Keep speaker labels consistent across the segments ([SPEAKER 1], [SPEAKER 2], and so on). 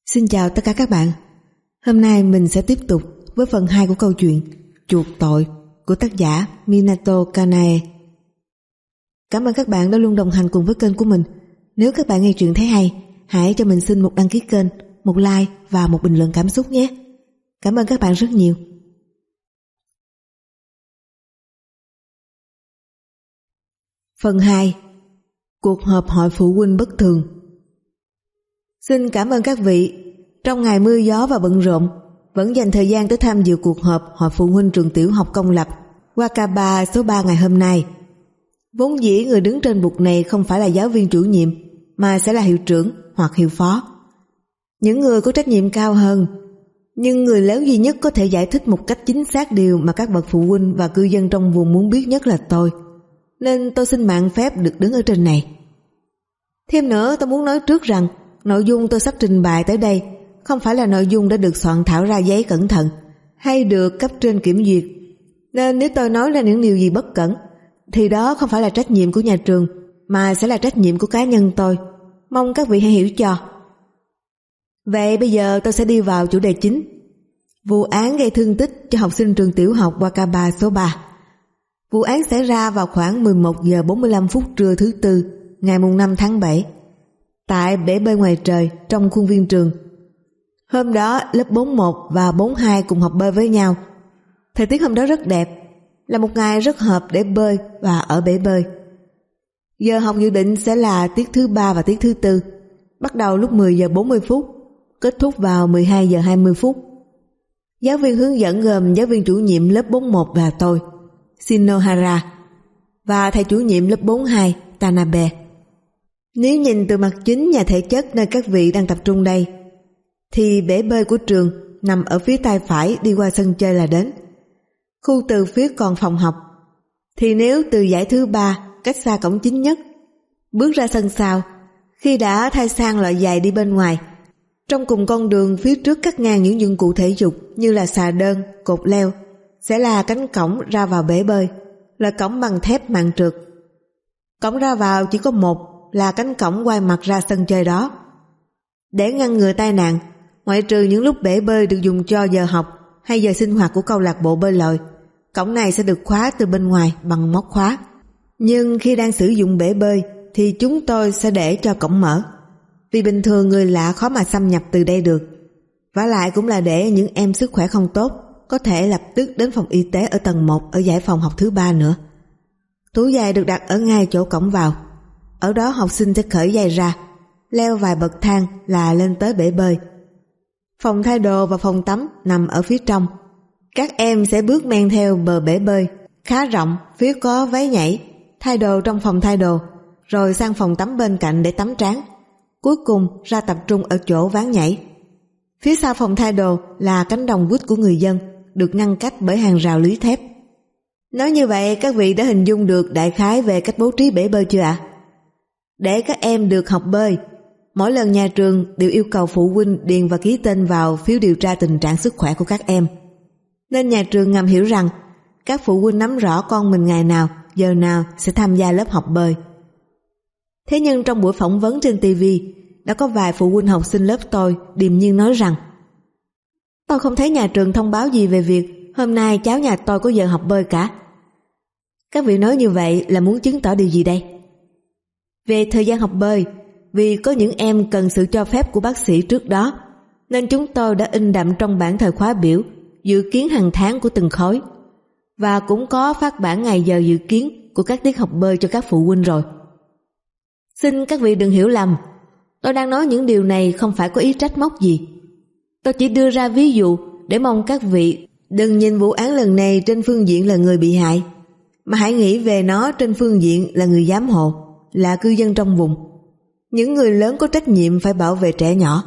[SPEAKER 1] Xin chào tất cả các bạn. Hôm nay mình sẽ tiếp tục với phần 2 của câu chuyện Chuộc tội của tác giả Minato Kanae. Cảm ơn các bạn đã luôn đồng hành cùng với kênh của mình. Nếu các bạn nghe chuyện thấy hay, hãy cho mình xin một đăng ký kênh, một like và một bình luận cảm xúc nhé. Cảm ơn các bạn rất nhiều. Phần 2. Cuộc họp hội phụ huynh bất thường. Xin cảm ơn các vị, trong ngày mưa gió và bận rộn, vẫn dành thời gian tới tham dự cuộc họp hội phụ huynh trường tiểu học công lập Wakaba số 3 ngày hôm nay. Vốn dĩ người đứng trên bục này không phải là giáo viên chủ nhiệm, mà sẽ là hiệu trưởng hoặc hiệu phó. Những người có trách nhiệm cao hơn, nhưng người lớn duy nhất có thể giải thích một cách chính xác điều mà các bậc phụ huynh và cư dân trong vùng muốn biết nhất là tôi. Nên tôi xin mạn phép được đứng ở trên này. Thêm nữa, tôi muốn nói trước rằng nội dung tôi sắp trình bày tới đây không phải là nội dung đã được soạn thảo ra giấy cẩn thận hay được cấp trên kiểm duyệt. Nên nếu tôi nói ra những điều gì bất cẩn thì đó không phải là trách nhiệm của nhà trường, mà sẽ là trách nhiệm của cá nhân tôi. Mong các vị hãy hiểu cho. Vậy bây giờ tôi sẽ đi vào chủ đề chính. Vụ án gây thương tích cho học sinh trường tiểu học Wakaba số 3. Vụ án xảy ra vào khoảng 11 giờ 45 phút trưa thứ Tư, ngày 5 tháng 7, tại bể bơi ngoài trời trong khuôn viên trường. Hôm đó lớp 41 và 42 cùng học bơi với nhau. Thời tiết hôm đó rất đẹp, là một ngày rất hợp để bơi và ở bể bơi. Giờ học dự định sẽ là tiết thứ 3 và tiết thứ 4, bắt đầu lúc 10 giờ 40 phút, kết thúc vào 12 giờ 20 phút. Giáo viên hướng dẫn gồm giáo viên chủ nhiệm lớp 41 là tôi, Shinohara, và thầy chủ nhiệm lớp 42, Tanabe. Nếu nhìn từ mặt chính nhà thể chất nơi các vị đang tập trung đây, thì bể bơi của trường nằm ở phía tay phải đi qua sân chơi là đến. Khu từ phía còn phòng học, thì nếu từ dãy thứ 3 cách xa cổng chính nhất, bước ra sân sau, khi đã thay sang loại giày đi bên ngoài, trong cùng con đường phía trước cắt ngang những dụng cụ thể dục như là xà đơn, cột leo, sẽ là cánh cổng ra vào bể bơi, là cổng bằng thép mạn trượt. Cổng ra vào chỉ có một, là cánh cổng quay mặt ra sân chơi đó. Để ngăn ngừa tai nạn, ngoại trừ những lúc bể bơi được dùng cho giờ học hay giờ sinh hoạt của câu lạc bộ bơi lội, cổng này sẽ được khóa từ bên ngoài bằng móc khóa. Nhưng khi đang sử dụng bể bơi thì chúng tôi sẽ để cho cổng mở, vì bình thường người lạ khó mà xâm nhập từ đây được. Vả lại cũng là để những em sức khỏe không tốt có thể lập tức đến phòng y tế ở tầng 1 ở dãy phòng học thứ 3 nữa. Tủ giày được đặt ở ngay chỗ cổng vào. Ở đó học sinh sẽ cởi giày ra, leo vài bậc thang là lên tới bể bơi. Phòng thay đồ và phòng tắm nằm ở phía trong. Các em sẽ bước men theo bờ bể bơi khá rộng, phía có váy nhảy, thay đồ trong phòng thay đồ, rồi sang phòng tắm bên cạnh để tắm trán. Cuối cùng ra tập trung ở chỗ ván nhảy. Phía sau phòng thay đồ là cánh đồng quýt của người dân, được ngăn cách bởi hàng rào lưới thép. Nói như vậy các vị đã hình dung được đại khái về cách bố trí bể bơi chưa ạ? Để các em được học bơi, mỗi lần nhà trường đều yêu cầu phụ huynh điền và ký tên vào phiếu điều tra tình trạng sức khỏe của các em. Nên nhà trường ngầm hiểu rằng các phụ huynh nắm rõ con mình ngày nào, giờ nào sẽ tham gia lớp học bơi. Thế nhưng trong buổi phỏng vấn trên TV, đã có vài phụ huynh học sinh lớp tôi điềm nhiên nói rằng: tôi không thấy nhà trường thông báo gì về việc hôm nay cháu nhà tôi có giờ học bơi cả. Các vị nói như vậy là muốn chứng tỏ điều gì đây? Về thời gian học bơi, vì có những em cần sự cho phép của bác sĩ trước đó, nên chúng tôi đã in đậm trong bảng thời khóa biểu dự kiến hàng tháng của từng khối, và cũng có phát bản ngày giờ dự kiến của các tiết học bơi cho các phụ huynh rồi. Xin các vị đừng hiểu lầm, tôi đang nói những điều này không phải có ý trách móc gì. Tôi chỉ đưa ra ví dụ để mong các vị đừng nhìn vụ án lần này trên phương diện là người bị hại, mà hãy nghĩ về nó trên phương diện là người giám hộ, là cư dân trong vùng, những người lớn có trách nhiệm phải bảo vệ trẻ nhỏ.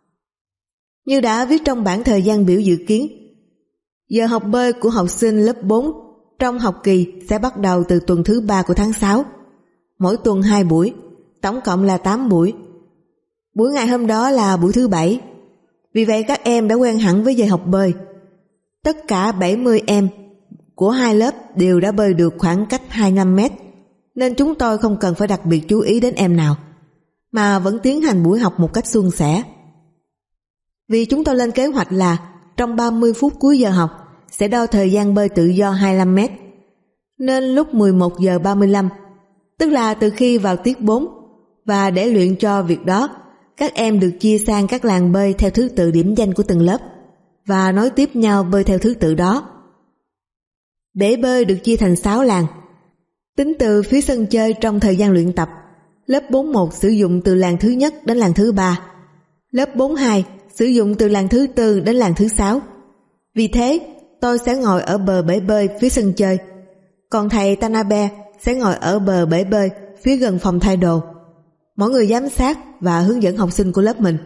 [SPEAKER 1] Như đã viết trong bảng thời gian biểu dự kiến, giờ học bơi của học sinh lớp 4 trong học kỳ sẽ bắt đầu từ tuần thứ 3 của tháng 6, mỗi tuần 2 buổi, tổng cộng là 8 buổi. Buổi ngày hôm đó là buổi thứ 7. Vì vậy các em đã quen hẳn với giờ học bơi. Tất cả 70 em của hai lớp đều đã bơi được khoảng cách 25 mét, nên chúng tôi không cần phải đặc biệt chú ý đến em nào, mà vẫn tiến hành buổi học một cách suôn sẻ. Vì chúng tôi lên kế hoạch là trong 30 phút cuối giờ học sẽ đo thời gian bơi tự do 25 mét. Nên lúc 11 giờ 35, tức là từ khi vào tiết 4, và để luyện cho việc đó, các em được chia sang các làn bơi theo thứ tự điểm danh của từng lớp và nối tiếp nhau bơi theo thứ tự đó. Bể bơi được chia thành 6 làn. Tính từ phía sân chơi trong thời gian luyện tập, lớp 41 sử dụng từ làn thứ nhất đến làn thứ 3, lớp 42 sử dụng từ làn thứ 4 đến làn thứ 6. Vì thế, tôi sẽ ngồi ở bờ bể bơi phía sân chơi, còn thầy Tanabe sẽ ngồi ở bờ bể bơi phía gần phòng thay đồ. Mỗi người giám sát và hướng dẫn học sinh của lớp mình.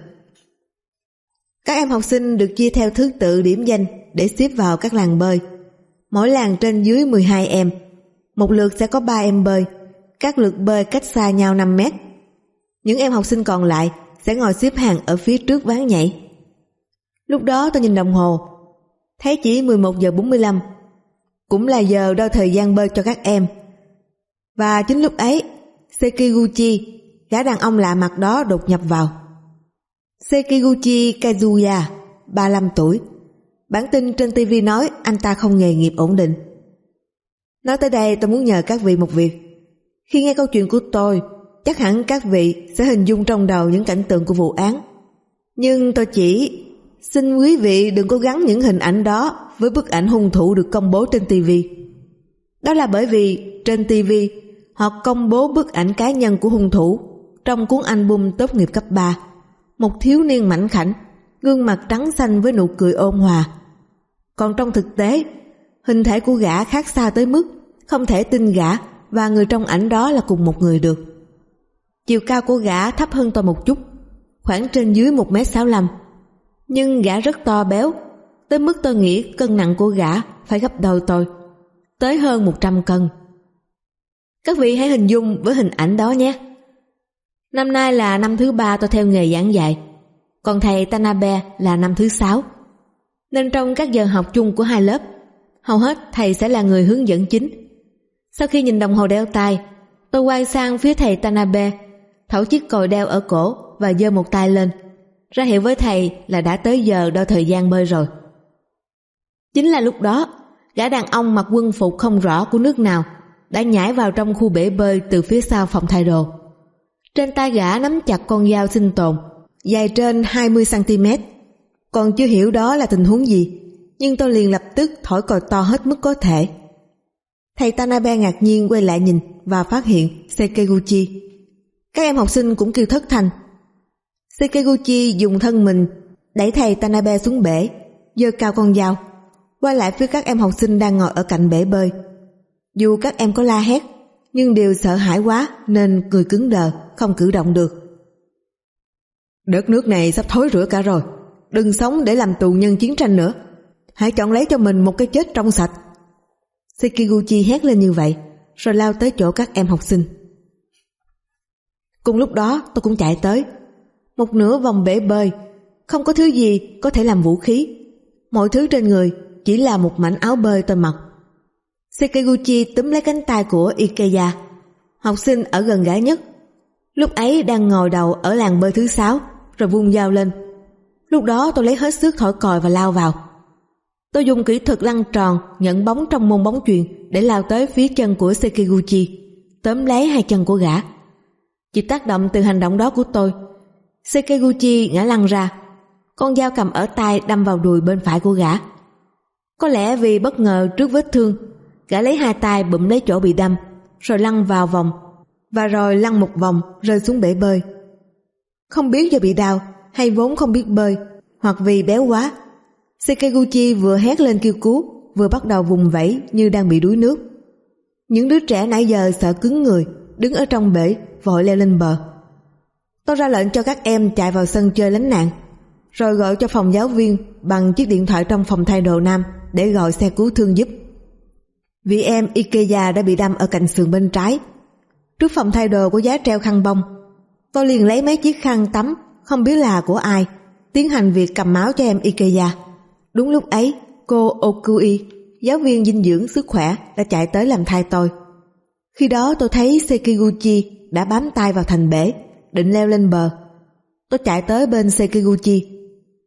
[SPEAKER 1] Các em học sinh được chia theo thứ tự điểm danh để xếp vào các làn bơi. Mỗi làn trên dưới 12 em. Một lượt sẽ có 3 em bơi. Các lượt bơi cách xa nhau 5 mét. Những em học sinh còn lại sẽ ngồi xếp hàng ở phía trước ván nhảy. Lúc đó tôi nhìn đồng hồ, thấy chỉ 11 giờ 45, cũng là giờ đo thời gian bơi cho các em. Và chính lúc ấy, Sekiguchi, gã đàn ông lạ mặt đó đột nhập vào. Sekiguchi Kazuya, 35 tuổi. Bản tin trên TV nói anh ta không nghề nghiệp ổn định. Nói tới đây tôi muốn nhờ các vị một việc. Khi nghe câu chuyện của tôi, chắc hẳn các vị sẽ hình dung trong đầu những cảnh tượng của vụ án. Nhưng tôi chỉ xin quý vị đừng có gắn những hình ảnh đó với bức ảnh hung thủ được công bố trên TV. Đó là bởi vì trên TV họ công bố bức ảnh cá nhân của hung thủ trong cuốn album tốt nghiệp cấp 3. Một thiếu niên mảnh khảnh, gương mặt trắng xanh với nụ cười ôn hòa. Còn trong thực tế, hình thể của gã khác xa tới mức không thể tin gã và người trong ảnh đó là cùng một người được. Chiều cao của gã thấp hơn tôi một chút, khoảng trên dưới 1m65, nhưng gã rất to béo, tới mức tôi nghĩ cân nặng của gã phải gấp đôi tôi, tới hơn 100 cân. Các vị hãy hình dung với hình ảnh đó nhé. Năm nay là năm thứ 3 tôi theo nghề giảng dạy, còn thầy Tanabe là năm thứ 6. Nên trong các giờ học chung của hai lớp, hầu hết thầy sẽ là người hướng dẫn chính. Sau khi nhìn đồng hồ đeo tay, tôi quay sang phía thầy Tanabe, thẩu chiếc còi đeo ở cổ và giơ một tay lên, ra hiệu với thầy là đã tới giờ đo thời gian bơi rồi. Chính là lúc đó, gã đàn ông mặc quân phục không rõ của nước nào đã nhảy vào trong khu bể bơi từ phía sau phòng thay đồ. Trên tay gã nắm chặt con dao sinh tồn, dài trên 20 cm. Còn chưa hiểu đó là tình huống gì, nhưng tôi liền lập tức thổi còi to hết mức có thể. Thầy Tanabe ngạc nhiên quay lại nhìn và phát hiện Sekiguchi. Các em học sinh cũng kêu thất thanh. Sekiguchi dùng thân mình đẩy thầy Tanabe xuống bể, giơ cao con dao, quay lại phía các em học sinh đang ngồi ở cạnh bể bơi. Dù các em có la hét, nhưng đều sợ hãi quá nên cười cứng đờ, không cử động được. Đất nước này sắp thối rữa cả rồi, đừng sống để làm tù nhân chiến tranh nữa. Hãy chọn lấy cho mình một cái chết trong sạch. Sekiguchi hét lên như vậy, rồi lao tới chỗ các em học sinh. Cùng lúc đó tôi cũng chạy tới. Một nửa vòng bể bơi, không có thứ gì có thể làm vũ khí. Mọi thứ trên người chỉ là một mảnh áo bơi tôi mặc. Sekiguchi túm lấy cánh tay của Ikeya, học sinh ở gần gã nhất. Lúc ấy đang ngồi đầu ở làn bơi thứ 6, rồi vung dao lên. Lúc đó tôi lấy hết sức thổi còi và lao vào. Tôi dùng kỹ thuật lăn tròn nhận bóng trong môn bóng chuyền để lao tới phía chân của Sekiguchi, tóm lấy hai chân của gã. Chịu tác động từ hành động đó của tôi, Sekiguchi ngã lăn ra, con dao cầm ở tay đâm vào đùi bên phải của gã. Có lẽ vì bất ngờ trước vết thương, gã lấy hai tay bụm lấy chỗ bị đâm, rồi lăn vào vòng, và rồi lăn một vòng rơi xuống bể bơi. Không biết do bị đau hay vốn không biết bơi, hoặc vì béo quá, Sekiguchi vừa hét lên kêu cứu, vừa bắt đầu vùng vẫy như đang bị đuối nước. Những đứa trẻ nãy giờ sợ cứng người, đứng ở trong bể vội leo lên bờ. Tôi ra lệnh cho các em chạy vào sân chơi lánh nạn, rồi gọi cho phòng giáo viên bằng chiếc điện thoại trong phòng thay đồ nam để gọi xe cứu thương giúp. Vì em Ikeya đã bị đâm ở cạnh sườn bên trái. Trước phòng thay đồ có giá treo khăn bông. Tôi liền lấy mấy chiếc khăn tắm không biết là của ai, tiến hành việc cầm máu cho em Ikeya. Đúng lúc ấy, cô Okui, giáo viên dinh dưỡng sức khỏe, đã chạy tới làm thai tôi. Khi đó tôi thấy Sekiguchi đã bám tay vào thành bể, định leo lên bờ. Tôi chạy tới bên Sekiguchi.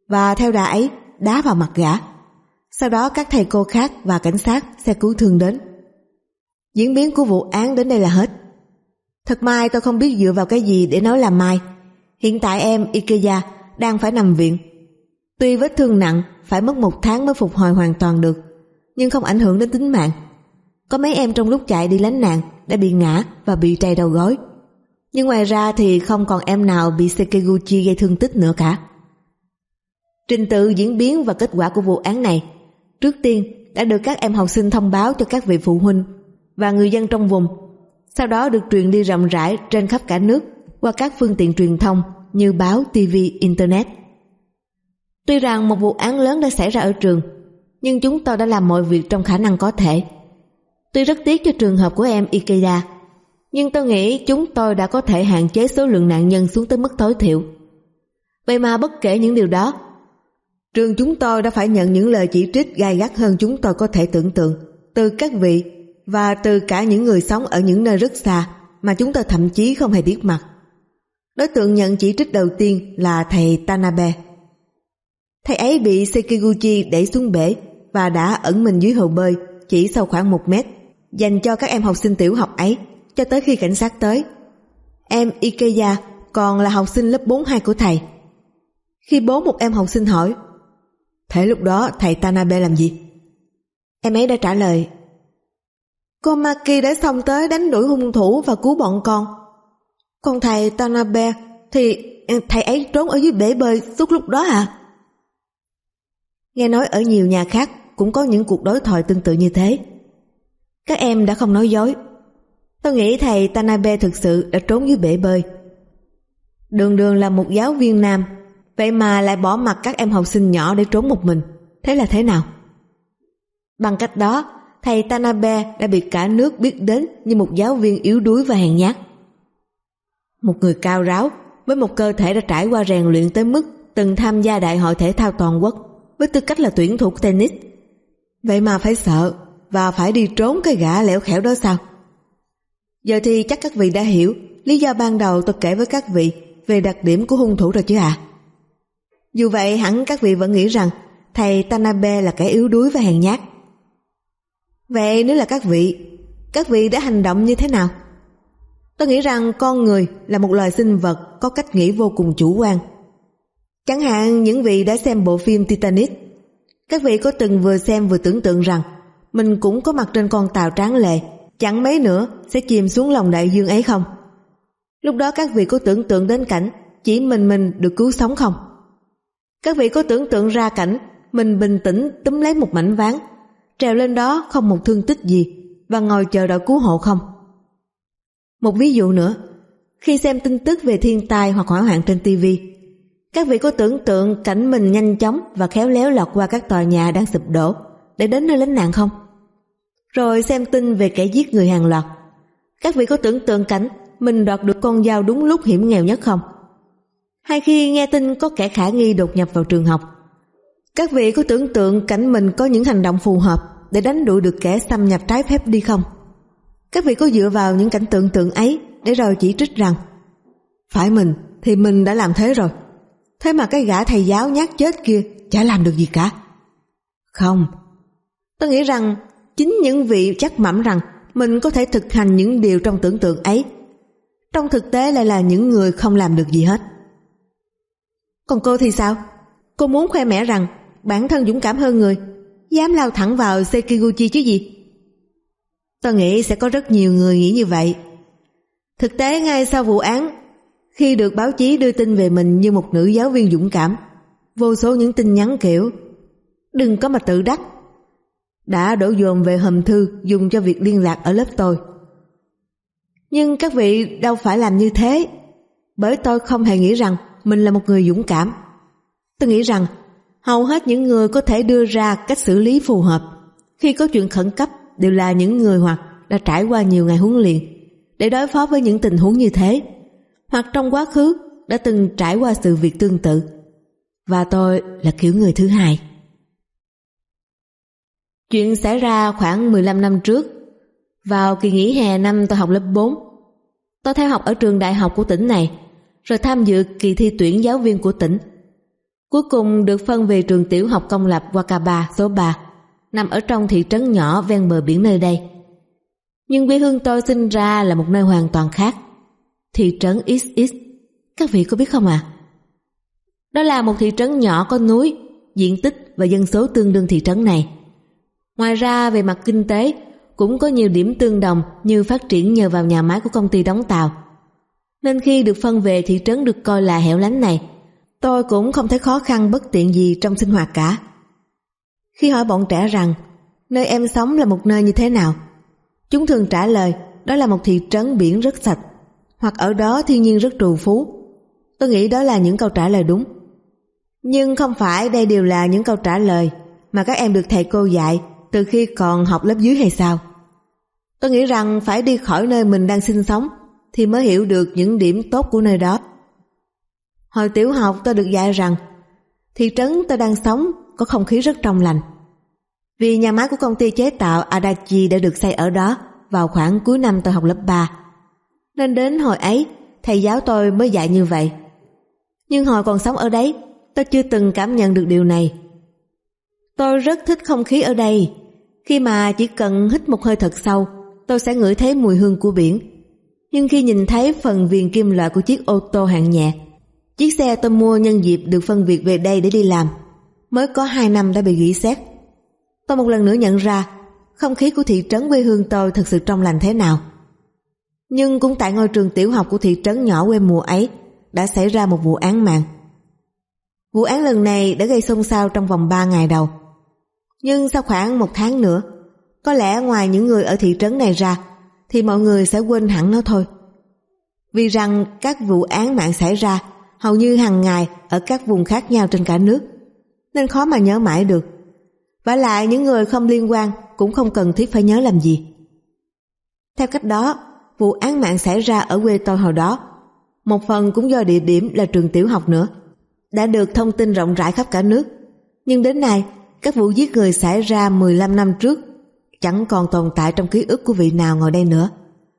[SPEAKER 1] và theo đà ấy đá vào mặt gã. Sau đó các thầy cô khác và cảnh sát, xe cứu thương đến. Diễn biến của vụ án đến đây là hết. Thật may tôi không biết dựa vào cái gì để nói là may. Hiện tại em Ikeya đang phải nằm viện. Tuy vết thương nặng, phải mất 1 tháng mới phục hồi hoàn toàn được, nhưng không ảnh hưởng đến tính mạng. Có mấy em trong lúc chạy đi lánh nạn đã bị ngã và bị trầy đầu gối, nhưng ngoài ra thì không còn em nào bị Sekiguchi gây thương tích nữa cả. Trình tự diễn biến và kết quả của vụ án này trước tiên đã được các em học sinh thông báo cho các vị phụ huynh và người dân trong vùng, sau đó được truyền đi rộng rãi trên khắp cả nước qua các phương tiện truyền thông như báo, TV, Internet. Tuy rằng một vụ án lớn đã xảy ra ở trường, nhưng chúng tôi đã làm mọi việc trong khả năng có thể. Tuy rất tiếc cho trường hợp của em Ikeda, nhưng tôi nghĩ chúng tôi đã có thể hạn chế số lượng nạn nhân xuống tới mức tối thiểu. Vậy mà bất kể những điều đó, trường chúng tôi đã phải nhận những lời chỉ trích gay gắt hơn chúng tôi có thể tưởng tượng, từ các vị và từ cả những người sống ở những nơi rất xa mà chúng tôi thậm chí không hề biết mặt. Đối tượng nhận chỉ trích đầu tiên là thầy Tanabe. Thầy ấy bị Sekiguchi đẩy xuống bể và đã ẩn mình dưới hồ bơi chỉ sau khoảng 1 mét, dành cho các em học sinh tiểu học ấy cho tới khi cảnh sát tới. Em Ikeya còn là học sinh lớp 4-2 của thầy. Khi bố một em học sinh hỏi: "Thế lúc đó thầy Tanabe làm gì?" Em ấy đã trả lời: "Cô Maki đã xông tới đánh đuổi hung thủ và cứu bọn con. Còn thầy Tanabe thì thầy ấy trốn ở dưới bể bơi suốt lúc đó à?" Nghe nói ở nhiều nhà khác cũng có những cuộc đối thoại tương tự như thế. Các em đã không nói dối. Tôi nghĩ thầy Tanabe thực sự đã trốn dưới bể bơi. Đường đường là một giáo viên nam, vậy mà lại bỏ mặc các em học sinh nhỏ để trốn một mình. Thế là thế nào? Bằng cách đó, thầy Tanabe đã bị cả nước biết đến như một giáo viên yếu đuối và hèn nhát. Một người cao ráo với một cơ thể đã trải qua rèn luyện tới mức từng tham gia đại hội thể thao toàn quốc với tư cách là tuyển thủ tennis. Vậy mà phải sợ và phải đi trốn cái gã lẻo khẻo đó sao? Giờ thì chắc các vị đã hiểu lý do ban đầu tôi kể với các vị về đặc điểm của hung thủ rồi chứ ạ? Dù vậy hẳn các vị vẫn nghĩ rằng thầy Tanabe là kẻ yếu đuối và hèn nhát. Vậy nếu là các vị đã hành động như thế nào? Tôi nghĩ rằng con người là một loài sinh vật có cách nghĩ vô cùng chủ quan. Chẳng hạn những vị đã xem bộ phim Titanic, các vị có từng vừa xem vừa tưởng tượng rằng mình cũng có mặt trên con tàu tráng lệ, chẳng mấy nữa sẽ chìm xuống lòng đại dương ấy không? Lúc đó các vị có tưởng tượng đến cảnh chỉ mình được cứu sống không? Các vị có tưởng tượng ra cảnh mình bình tĩnh túm lấy một mảnh ván, trèo lên đó không một thương tích gì và ngồi chờ đợi cứu hộ không? Một ví dụ nữa, khi xem tin tức về thiên tai hoặc hỏa hoạn trên TV, các vị có tưởng tượng cảnh mình nhanh chóng và khéo léo lọt qua các tòa nhà đang sụp đổ để đến nơi lánh nạn không? Rồi xem tin về kẻ giết người hàng loạt, các vị có tưởng tượng cảnh mình đoạt được con dao đúng lúc hiểm nghèo nhất không? Hay khi nghe tin có kẻ khả nghi đột nhập vào trường học, các vị có tưởng tượng cảnh mình có những hành động phù hợp để đánh đuổi được kẻ xâm nhập trái phép đi không? Các vị có dựa vào những cảnh tưởng tượng ấy để rồi chỉ trích rằng phải mình thì mình đã làm thế rồi, thế mà cái gã thầy giáo nhát chết kia chả làm được gì cả? Không, tôi nghĩ rằng chính những vị chắc mẩm rằng mình có thể thực hành những điều trong tưởng tượng ấy, trong thực tế lại là những người không làm được gì hết. Còn cô thì sao? Cô muốn khoe mẽ rằng bản thân dũng cảm hơn người, dám lao thẳng vào Sekiguchi chứ gì? Tôi nghĩ sẽ có rất nhiều người nghĩ như vậy. Thực tế ngay sau vụ án, khi được báo chí đưa tin về mình như một nữ giáo viên dũng cảm, vô số những tin nhắn kiểu "Đừng có mà tự đắc" đã đổ dồn về hòm thư dùng cho việc liên lạc ở lớp tôi. Nhưng các vị đâu phải làm như thế, bởi tôi không hề nghĩ rằng mình là một người dũng cảm. Tôi nghĩ rằng hầu hết những người có thể đưa ra cách xử lý phù hợp khi có chuyện khẩn cấp đều là những người hoặc đã trải qua nhiều ngày huấn luyện để đối phó với những tình huống như thế, hoặc trong quá khứ đã từng trải qua sự việc tương tự. Và tôi là kiểu người thứ hai. Chuyện xảy ra khoảng 15 năm trước, vào kỳ nghỉ hè năm tôi học lớp 4. Tôi theo học ở trường đại học của tỉnh này, rồi tham dự kỳ thi tuyển giáo viên của tỉnh. Cuối cùng được phân về trường tiểu học công lập Wakaba số 3, nằm ở trong thị trấn nhỏ ven bờ biển nơi đây. Nhưng quê hương tôi sinh ra là một nơi hoàn toàn khác, thị trấn XX. Các vị có biết không ạ? Đó là một thị trấn nhỏ có núi, diện tích và dân số tương đương thị trấn này. Ngoài ra về mặt kinh tế cũng có nhiều điểm tương đồng như phát triển nhờ vào nhà máy của công ty đóng tàu. Nên khi được phân về thị trấn được coi là hẻo lánh này, tôi cũng không thấy khó khăn bất tiện gì trong sinh hoạt cả. Khi hỏi bọn trẻ rằng nơi em sống là một nơi như thế nào, chúng thường trả lời đó là một thị trấn biển rất sạch, hoặc ở đó thiên nhiên rất trù phú. Tôi nghĩ đó là những câu trả lời đúng. Nhưng không phải đây đều là những câu trả lời mà các em được thầy cô dạy từ khi còn học lớp dưới hay sao? Tôi nghĩ rằng phải đi khỏi nơi mình đang sinh sống thì mới hiểu được những điểm tốt của nơi đó. Hồi tiểu học tôi được dạy rằng thị trấn tôi đang sống có không khí rất trong lành. Vì nhà máy của công ty chế tạo Adachi đã được xây ở đó vào khoảng cuối năm tôi học lớp 3. Nên đến hồi ấy thầy giáo tôi mới dạy như vậy. Nhưng hồi còn sống ở đấy, tôi chưa từng cảm nhận được điều này. Tôi rất thích không khí ở đây. Khi mà chỉ cần hít một hơi thật sâu, tôi sẽ ngửi thấy mùi hương của biển. Nhưng khi nhìn thấy phần viền kim loại của chiếc ô tô hạng nhẹ, chiếc xe tôi mua nhân dịp được phân việc về đây để đi làm, mới có 2 năm đã bị rỉ sét, tôi một lần nữa nhận ra không khí của thị trấn quê hương tôi thực sự trong lành thế nào. Nhưng cũng tại ngôi trường tiểu học của thị trấn nhỏ quê mùa ấy đã xảy ra một vụ án mạng. Vụ án lần này đã gây xôn xao trong vòng 3 ngày đầu. Nhưng sau khoảng 1 tháng nữa, có lẽ ngoài những người ở thị trấn này ra thì mọi người sẽ quên hẳn nó thôi. Vì rằng các vụ án mạng xảy ra hầu như hàng ngày ở các vùng khác nhau trên cả nước, nên khó mà nhớ mãi được. Vả lại những người không liên quan cũng không cần thiết phải nhớ làm gì. Theo cách đó, vụ án mạng xảy ra ở quê tôi hồi đó, một phần cũng do địa điểm là trường tiểu học nữa, đã được thông tin rộng rãi khắp cả nước. Nhưng đến nay, các vụ giết người xảy ra 15 năm trước chẳng còn tồn tại trong ký ức của vị nào ngồi đây nữa.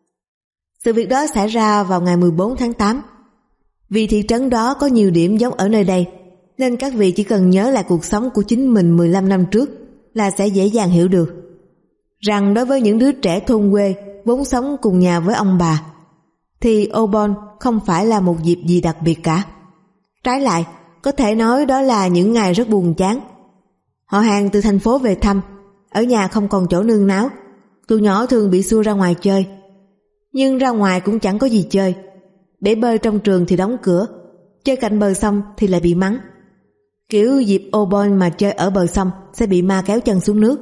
[SPEAKER 1] Sự việc đó xảy ra vào ngày 14 tháng 8. Vì thị trấn đó có nhiều điểm giống ở nơi đây, nên các vị chỉ cần nhớ lại cuộc sống của chính mình 15 năm trước là sẽ dễ dàng hiểu được rằng đối với những đứa trẻ thôn quê vốn sống cùng nhà với ông bà thì Obon không phải là một dịp gì đặc biệt cả. Trái lại, có thể nói đó là những ngày rất buồn chán. Họ hàng từ thành phố về thăm, ở nhà không còn chỗ nương náu, tụi nhỏ thường bị xua ra ngoài chơi. Nhưng ra ngoài cũng chẳng có gì chơi. Bể bơi trong trường thì đóng cửa, chơi cạnh bờ sông thì lại bị mắng. Kiểu dịp Obon mà chơi ở bờ sông sẽ bị ma kéo chân xuống nước.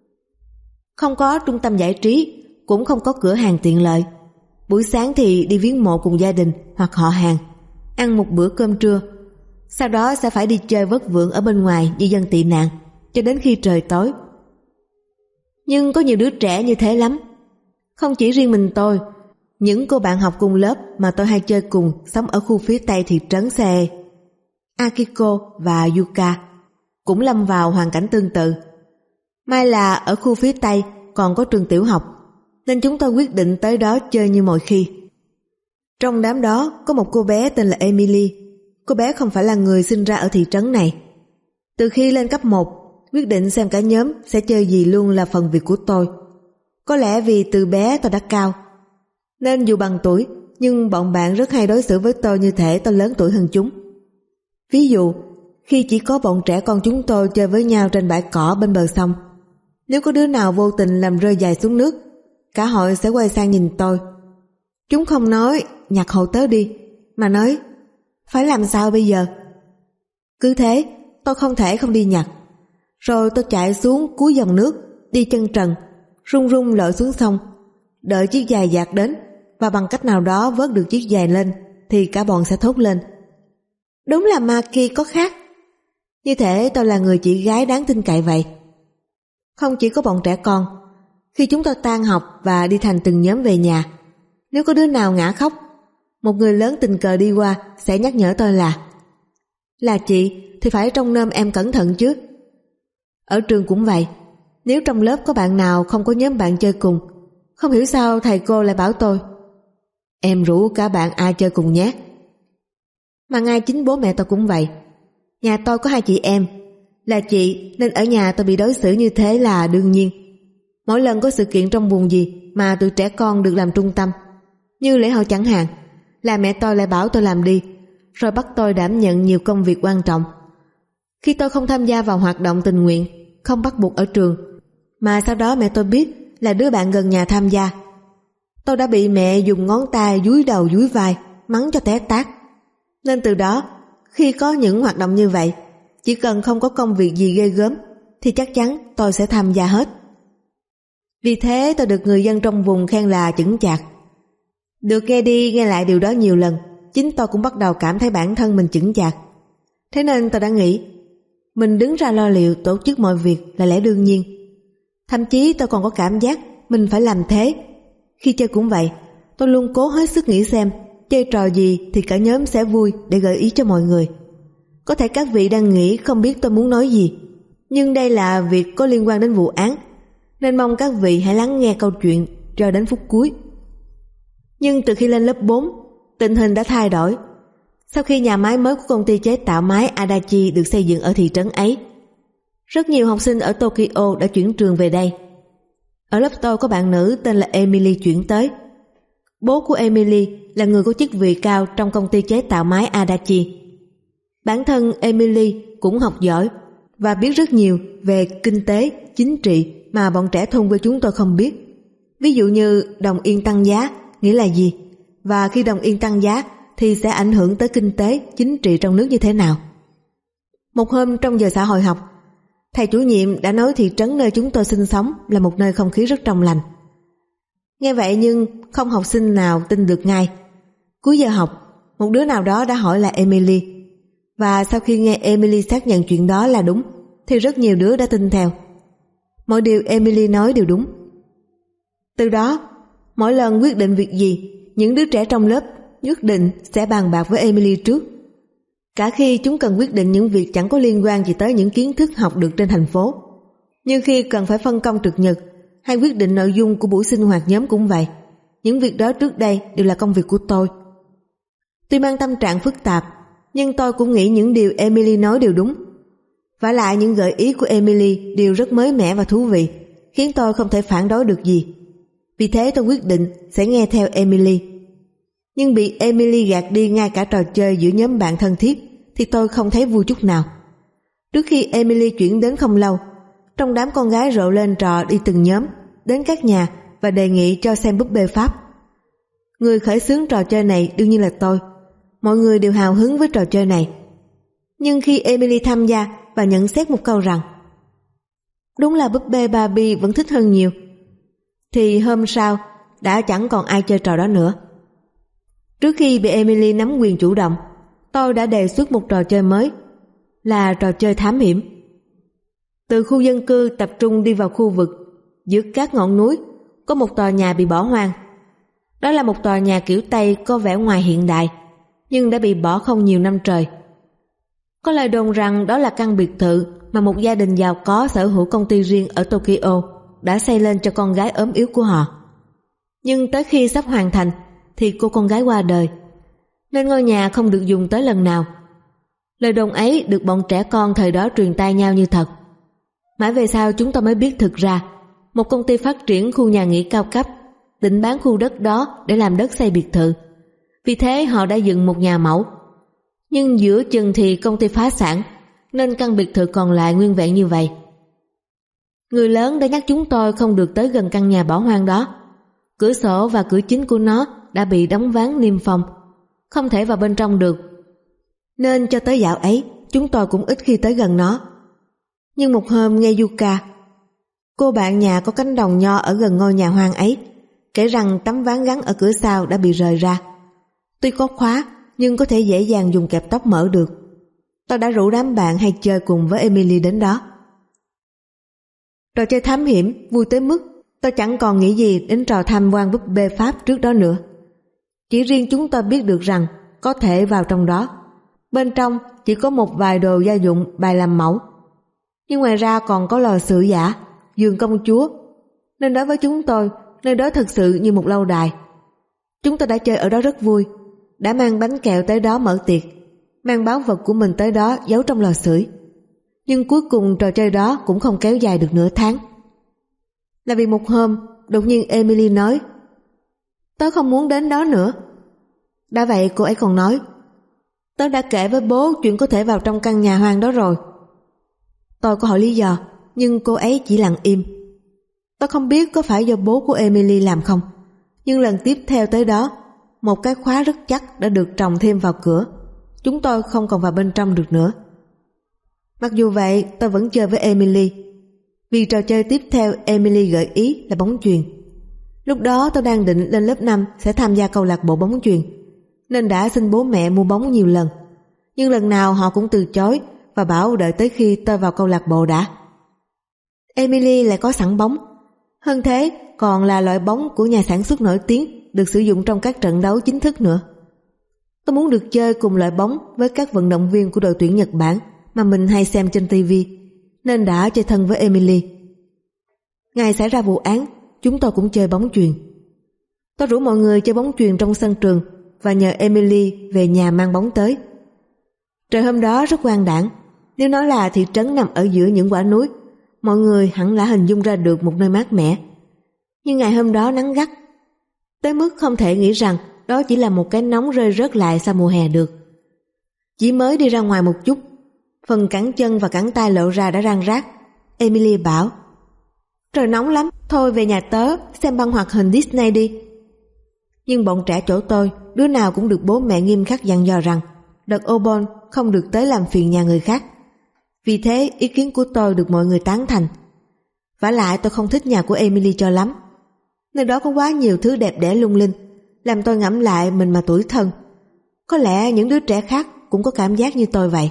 [SPEAKER 1] Không có trung tâm giải trí, cũng không có cửa hàng tiện lợi. Buổi sáng thì đi viếng mộ cùng gia đình hoặc họ hàng, ăn một bữa cơm trưa, sau đó sẽ phải đi chơi vất vưởng ở bên ngoài như dân tị nạn cho đến khi trời tối. Nhưng có nhiều đứa trẻ như thế lắm. Không chỉ riêng mình tôi, những cô bạn học cùng lớp mà tôi hay chơi cùng sống ở khu phía tây thị trấn Sae, Akiko và Yuka cũng lâm vào hoàn cảnh tương tự. May là ở khu phía tây còn có trường tiểu học, nên chúng tôi quyết định tới đó chơi như mọi khi. Trong đám đó có một cô bé tên là Emily. Cô bé không phải là người sinh ra ở thị trấn này. Từ khi lên cấp 1, quyết định xem cả nhóm sẽ chơi gì luôn là phần việc của tôi. Có lẽ vì từ bé tôi đã cao, nên dù bằng tuổi, nhưng bọn bạn rất hay đối xử với tôi như thể tôi lớn tuổi hơn chúng. Ví dụ, khi chỉ có bọn trẻ con chúng tôi chơi với nhau trên bãi cỏ bên bờ sông, nếu có đứa nào vô tình làm rơi giày xuống nước, cả hội sẽ quay sang nhìn tôi. Chúng không nói nhặt hộ tớ đi, mà nói phải làm sao bây giờ. Cứ thế tôi không thể không đi nhặt. Rồi tôi chạy xuống cuối dòng nước, đi chân trần, run run lội xuống sông, đợi chiếc giày dạt đến, và bằng cách nào đó vớt được chiếc giày lên thì cả bọn sẽ thốt lên: đúng là Maki có khác. Như thể tôi là người chị gái đáng tin cậy vậy. Không chỉ có bọn trẻ con, khi chúng tôi tan học và đi thành từng nhóm về nhà, nếu có đứa nào ngã khóc, một người lớn tình cờ đi qua sẽ nhắc nhở tôi là chị thì phải trông nom em cẩn thận chứ. Ở trường cũng vậy, nếu trong lớp có bạn nào không có nhóm bạn chơi cùng, không hiểu sao thầy cô lại bảo tôi: em rủ cả bạn ai chơi cùng nhé. Mà ngay chính bố mẹ tôi cũng vậy. Nhà tôi có 2 chị em. Là chị nên ở nhà tôi bị đối xử như thế là đương nhiên. Mỗi lần có sự kiện trong buồng gì mà tụi trẻ con được làm trung tâm, như lễ hội chẳng hạn, là mẹ tôi lại bảo tôi làm đi, rồi bắt tôi đảm nhận nhiều công việc quan trọng. Khi tôi không tham gia vào hoạt động tình nguyện, không bắt buộc ở trường, mà sau đó mẹ tôi biết là đứa bạn gần nhà tham gia, tôi đã bị mẹ dùng ngón tay dúi đầu dúi vai, mắng cho té tát. Nên từ đó, khi có những hoạt động như vậy, chỉ cần không có công việc gì ghê gớm thì chắc chắn tôi sẽ tham gia hết. Vì thế tôi được người dân trong vùng khen là chững chạc. Được nghe đi nghe lại điều đó nhiều lần, chính tôi cũng bắt đầu cảm thấy bản thân mình chững chạc. Thế nên tôi đã nghĩ mình đứng ra lo liệu tổ chức mọi việc là lẽ đương nhiên. Thậm chí tôi còn có cảm giác mình phải làm thế. Khi chơi cũng vậy, tôi luôn cố hết sức nghĩ xem chơi trò gì thì cả nhóm sẽ vui để gợi ý cho mọi người. Có thể các vị đang nghĩ không biết tôi muốn nói gì, nhưng đây là việc có liên quan đến vụ án, nên mong các vị hãy lắng nghe câu chuyện cho đến phút cuối. Nhưng từ khi lên lớp 4, tình hình đã thay đổi. Sau khi nhà máy mới của công ty chế tạo máy Adachi được xây dựng ở thị trấn ấy, rất nhiều học sinh ở Tokyo đã chuyển trường về đây. Ở lớp tôi có bạn nữ tên là Emily chuyển tới. Bố của Emily là người có chức vị cao trong công ty chế tạo máy Adachi. Bản thân Emily cũng học giỏi và biết rất nhiều về kinh tế, chính trị mà bọn trẻ thôn quê chúng tôi không biết. Ví dụ như đồng yên tăng giá nghĩa là gì, và khi đồng yên tăng giá thì sẽ ảnh hưởng tới kinh tế, chính trị trong nước như thế nào. Một hôm trong giờ xã hội học, thầy chủ nhiệm đã nói thị trấn nơi chúng tôi sinh sống là một nơi không khí rất trong lành. Nghe vậy nhưng không học sinh nào tin được ngay. Cuối giờ học, một đứa nào đó đã hỏi là Emily, và sau khi nghe Emily xác nhận chuyện đó là đúng thì rất nhiều đứa đã tin theo. Mọi điều Emily nói đều đúng. Từ đó, mỗi lần quyết định việc gì, những đứa trẻ trong lớp nhất định sẽ bàn bạc với Emily trước. Cả khi chúng cần quyết định những việc chẳng có liên quan gì tới những kiến thức học được trên thành phố. Nhưng khi cần phải phân công trực nhật hay quyết định nội dung của buổi sinh hoạt nhóm cũng vậy. Những việc đó trước đây đều là công việc của tôi. Tuy mang tâm trạng phức tạp, nhưng tôi cũng nghĩ những điều Emily nói đều đúng. Vả lại những gợi ý của Emily đều rất mới mẻ và thú vị, khiến tôi không thể phản đối được gì. Vì thế tôi quyết định sẽ nghe theo Emily. Nhưng bị Emily gạt đi ngay cả trò chơi giữa nhóm bạn thân thiết thì tôi không thấy vui chút nào. Trước khi Emily chuyển đến không lâu, trong đám con gái rộ lên trò đi từng nhóm đến các nhà và đề nghị cho xem búp bê Pháp. Người khởi xướng trò chơi này đương nhiên là tôi. Mọi người đều hào hứng với trò chơi này. Nhưng khi Emily tham gia và nhận xét một câu rằng đúng là búp bê Barbie vẫn thích hơn nhiều, thì hôm sau đã chẳng còn ai chơi trò đó nữa. Trước khi bị Emily nắm quyền chủ động, tôi đã đề xuất một trò chơi mới, là trò chơi thám hiểm. Từ khu dân cư tập trung đi vào khu vực giữa các ngọn núi có một tòa nhà bị bỏ hoang. Đó là một tòa nhà kiểu Tây có vẻ ngoài hiện đại, nhưng đã bị bỏ không nhiều năm trời. Có lời đồn rằng đó là căn biệt thự mà một gia đình giàu có sở hữu công ty riêng ở Tokyo đã xây lên cho con gái ốm yếu của họ. Nhưng tới khi sắp hoàn thành thì cô con gái qua đời, nên ngôi nhà không được dùng tới lần nào. Lời đồn ấy được bọn trẻ con thời đó truyền tai nhau như thật. Mãi về sau chúng tôi mới biết thực ra một công ty phát triển khu nhà nghỉ cao cấp định bán khu đất đó để làm đất xây biệt thự. Vì thế họ đã dựng một nhà mẫu. Nhưng giữa chừng thì công ty phá sản, nên căn biệt thự còn lại nguyên vẹn như vậy. Người lớn đã nhắc chúng tôi không được tới gần căn nhà bỏ hoang đó. Cửa sổ và cửa chính của nó đã bị đóng ván niêm phong, không thể vào bên trong được. Nên cho tới dạo ấy, chúng tôi cũng ít khi tới gần nó. Nhưng một hôm nghe Yuka, cô bạn nhà có cánh đồng nho ở gần ngôi nhà hoang ấy, kể rằng tấm ván gắn ở cửa sau đã bị rời ra. Tuy có khóa, nhưng có thể dễ dàng dùng kẹp tóc mở được. Tôi đã rủ đám bạn hay chơi cùng với Emily đến đó. Trò chơi thám hiểm vui tới mức tôi chẳng còn nghĩ gì đến trò tham quan búp bê Pháp trước đó nữa. Chỉ riêng chúng tôi biết được rằng có thể vào trong đó. Bên trong chỉ có một vài đồ gia dụng bày làm mẫu. Nhưng ngoài ra còn có lò sưởi giả, giường công chúa. Nên đối với chúng tôi, nơi đó thực sự như một lâu đài. Chúng tôi đã chơi ở đó rất vui, đã mang bánh kẹo tới đó mở tiệc. mang báu vật của mình tới đó giấu trong lò sưởi. Nhưng cuối cùng trò chơi đó cũng không kéo dài được nửa tháng. Là vì một hôm, đột nhiên Emily nói: "Tớ không muốn đến đó nữa." Đã vậy cô ấy còn nói: "Tớ đã kể với bố chuyện có thể vào trong căn nhà hoang đó rồi." Tôi có hỏi lý do, nhưng cô ấy chỉ lặng im. Tôi không biết có phải do bố của Emily làm không, nhưng lần tiếp theo tới đó, một cái khóa rất chắc đã được trồng thêm vào cửa. Chúng tôi không còn vào bên trong được nữa. Mặc dù vậy, tôi vẫn chơi với Emily, vì trò chơi tiếp theo Emily gợi ý là bóng chuyền. Lúc đó tôi đang định lên lớp 5 sẽ tham gia câu lạc bộ bóng chuyền, nên đã xin bố mẹ mua bóng nhiều lần. Nhưng lần nào họ cũng từ chối và bảo đợi tới khi tôi vào câu lạc bộ đã. Emily lại có sẵn bóng. Hơn thế, còn là loại bóng của nhà sản xuất nổi tiếng, được sử dụng trong các trận đấu chính thức nữa. Tôi muốn được chơi cùng loại bóng với các vận động viên của đội tuyển Nhật Bản mà mình hay xem trên TV, nên đã chơi thân với Emily. Ngày xảy ra vụ án, chúng tôi cũng chơi bóng chuyền. Tôi rủ mọi người chơi bóng chuyền trong sân trường và nhờ Emily về nhà mang bóng tới. Trời hôm đó rất quang đãng. Nếu nói là thị trấn nằm ở giữa những quả núi, mọi người hẳn là hình dung ra được một nơi mát mẻ. Nhưng ngày hôm đó nắng gắt, tới mức không thể nghĩ rằng đó chỉ là một cái nóng rơi rớt lại sau mùa hè được. Chỉ mới đi ra ngoài một chút, phần cẳng chân và cẳng tay lộ ra đã rang rát. Emily bảo: "Trời nóng lắm, thôi về nhà tớ xem băng hoạt hình Disney đi." Nhưng bọn trẻ chỗ tôi, đứa nào cũng được bố mẹ nghiêm khắc dặn dò rằng đợt Obon không được tới làm phiền nhà người khác. Vì thế ý kiến của tôi được mọi người tán thành. Vả lại tôi không thích nhà của Emily cho lắm. Nơi đó có quá nhiều thứ đẹp đẽ lung linh, làm tôi ngẫm lại mình mà tủi thân. Có lẽ những đứa trẻ khác cũng có cảm giác như tôi vậy.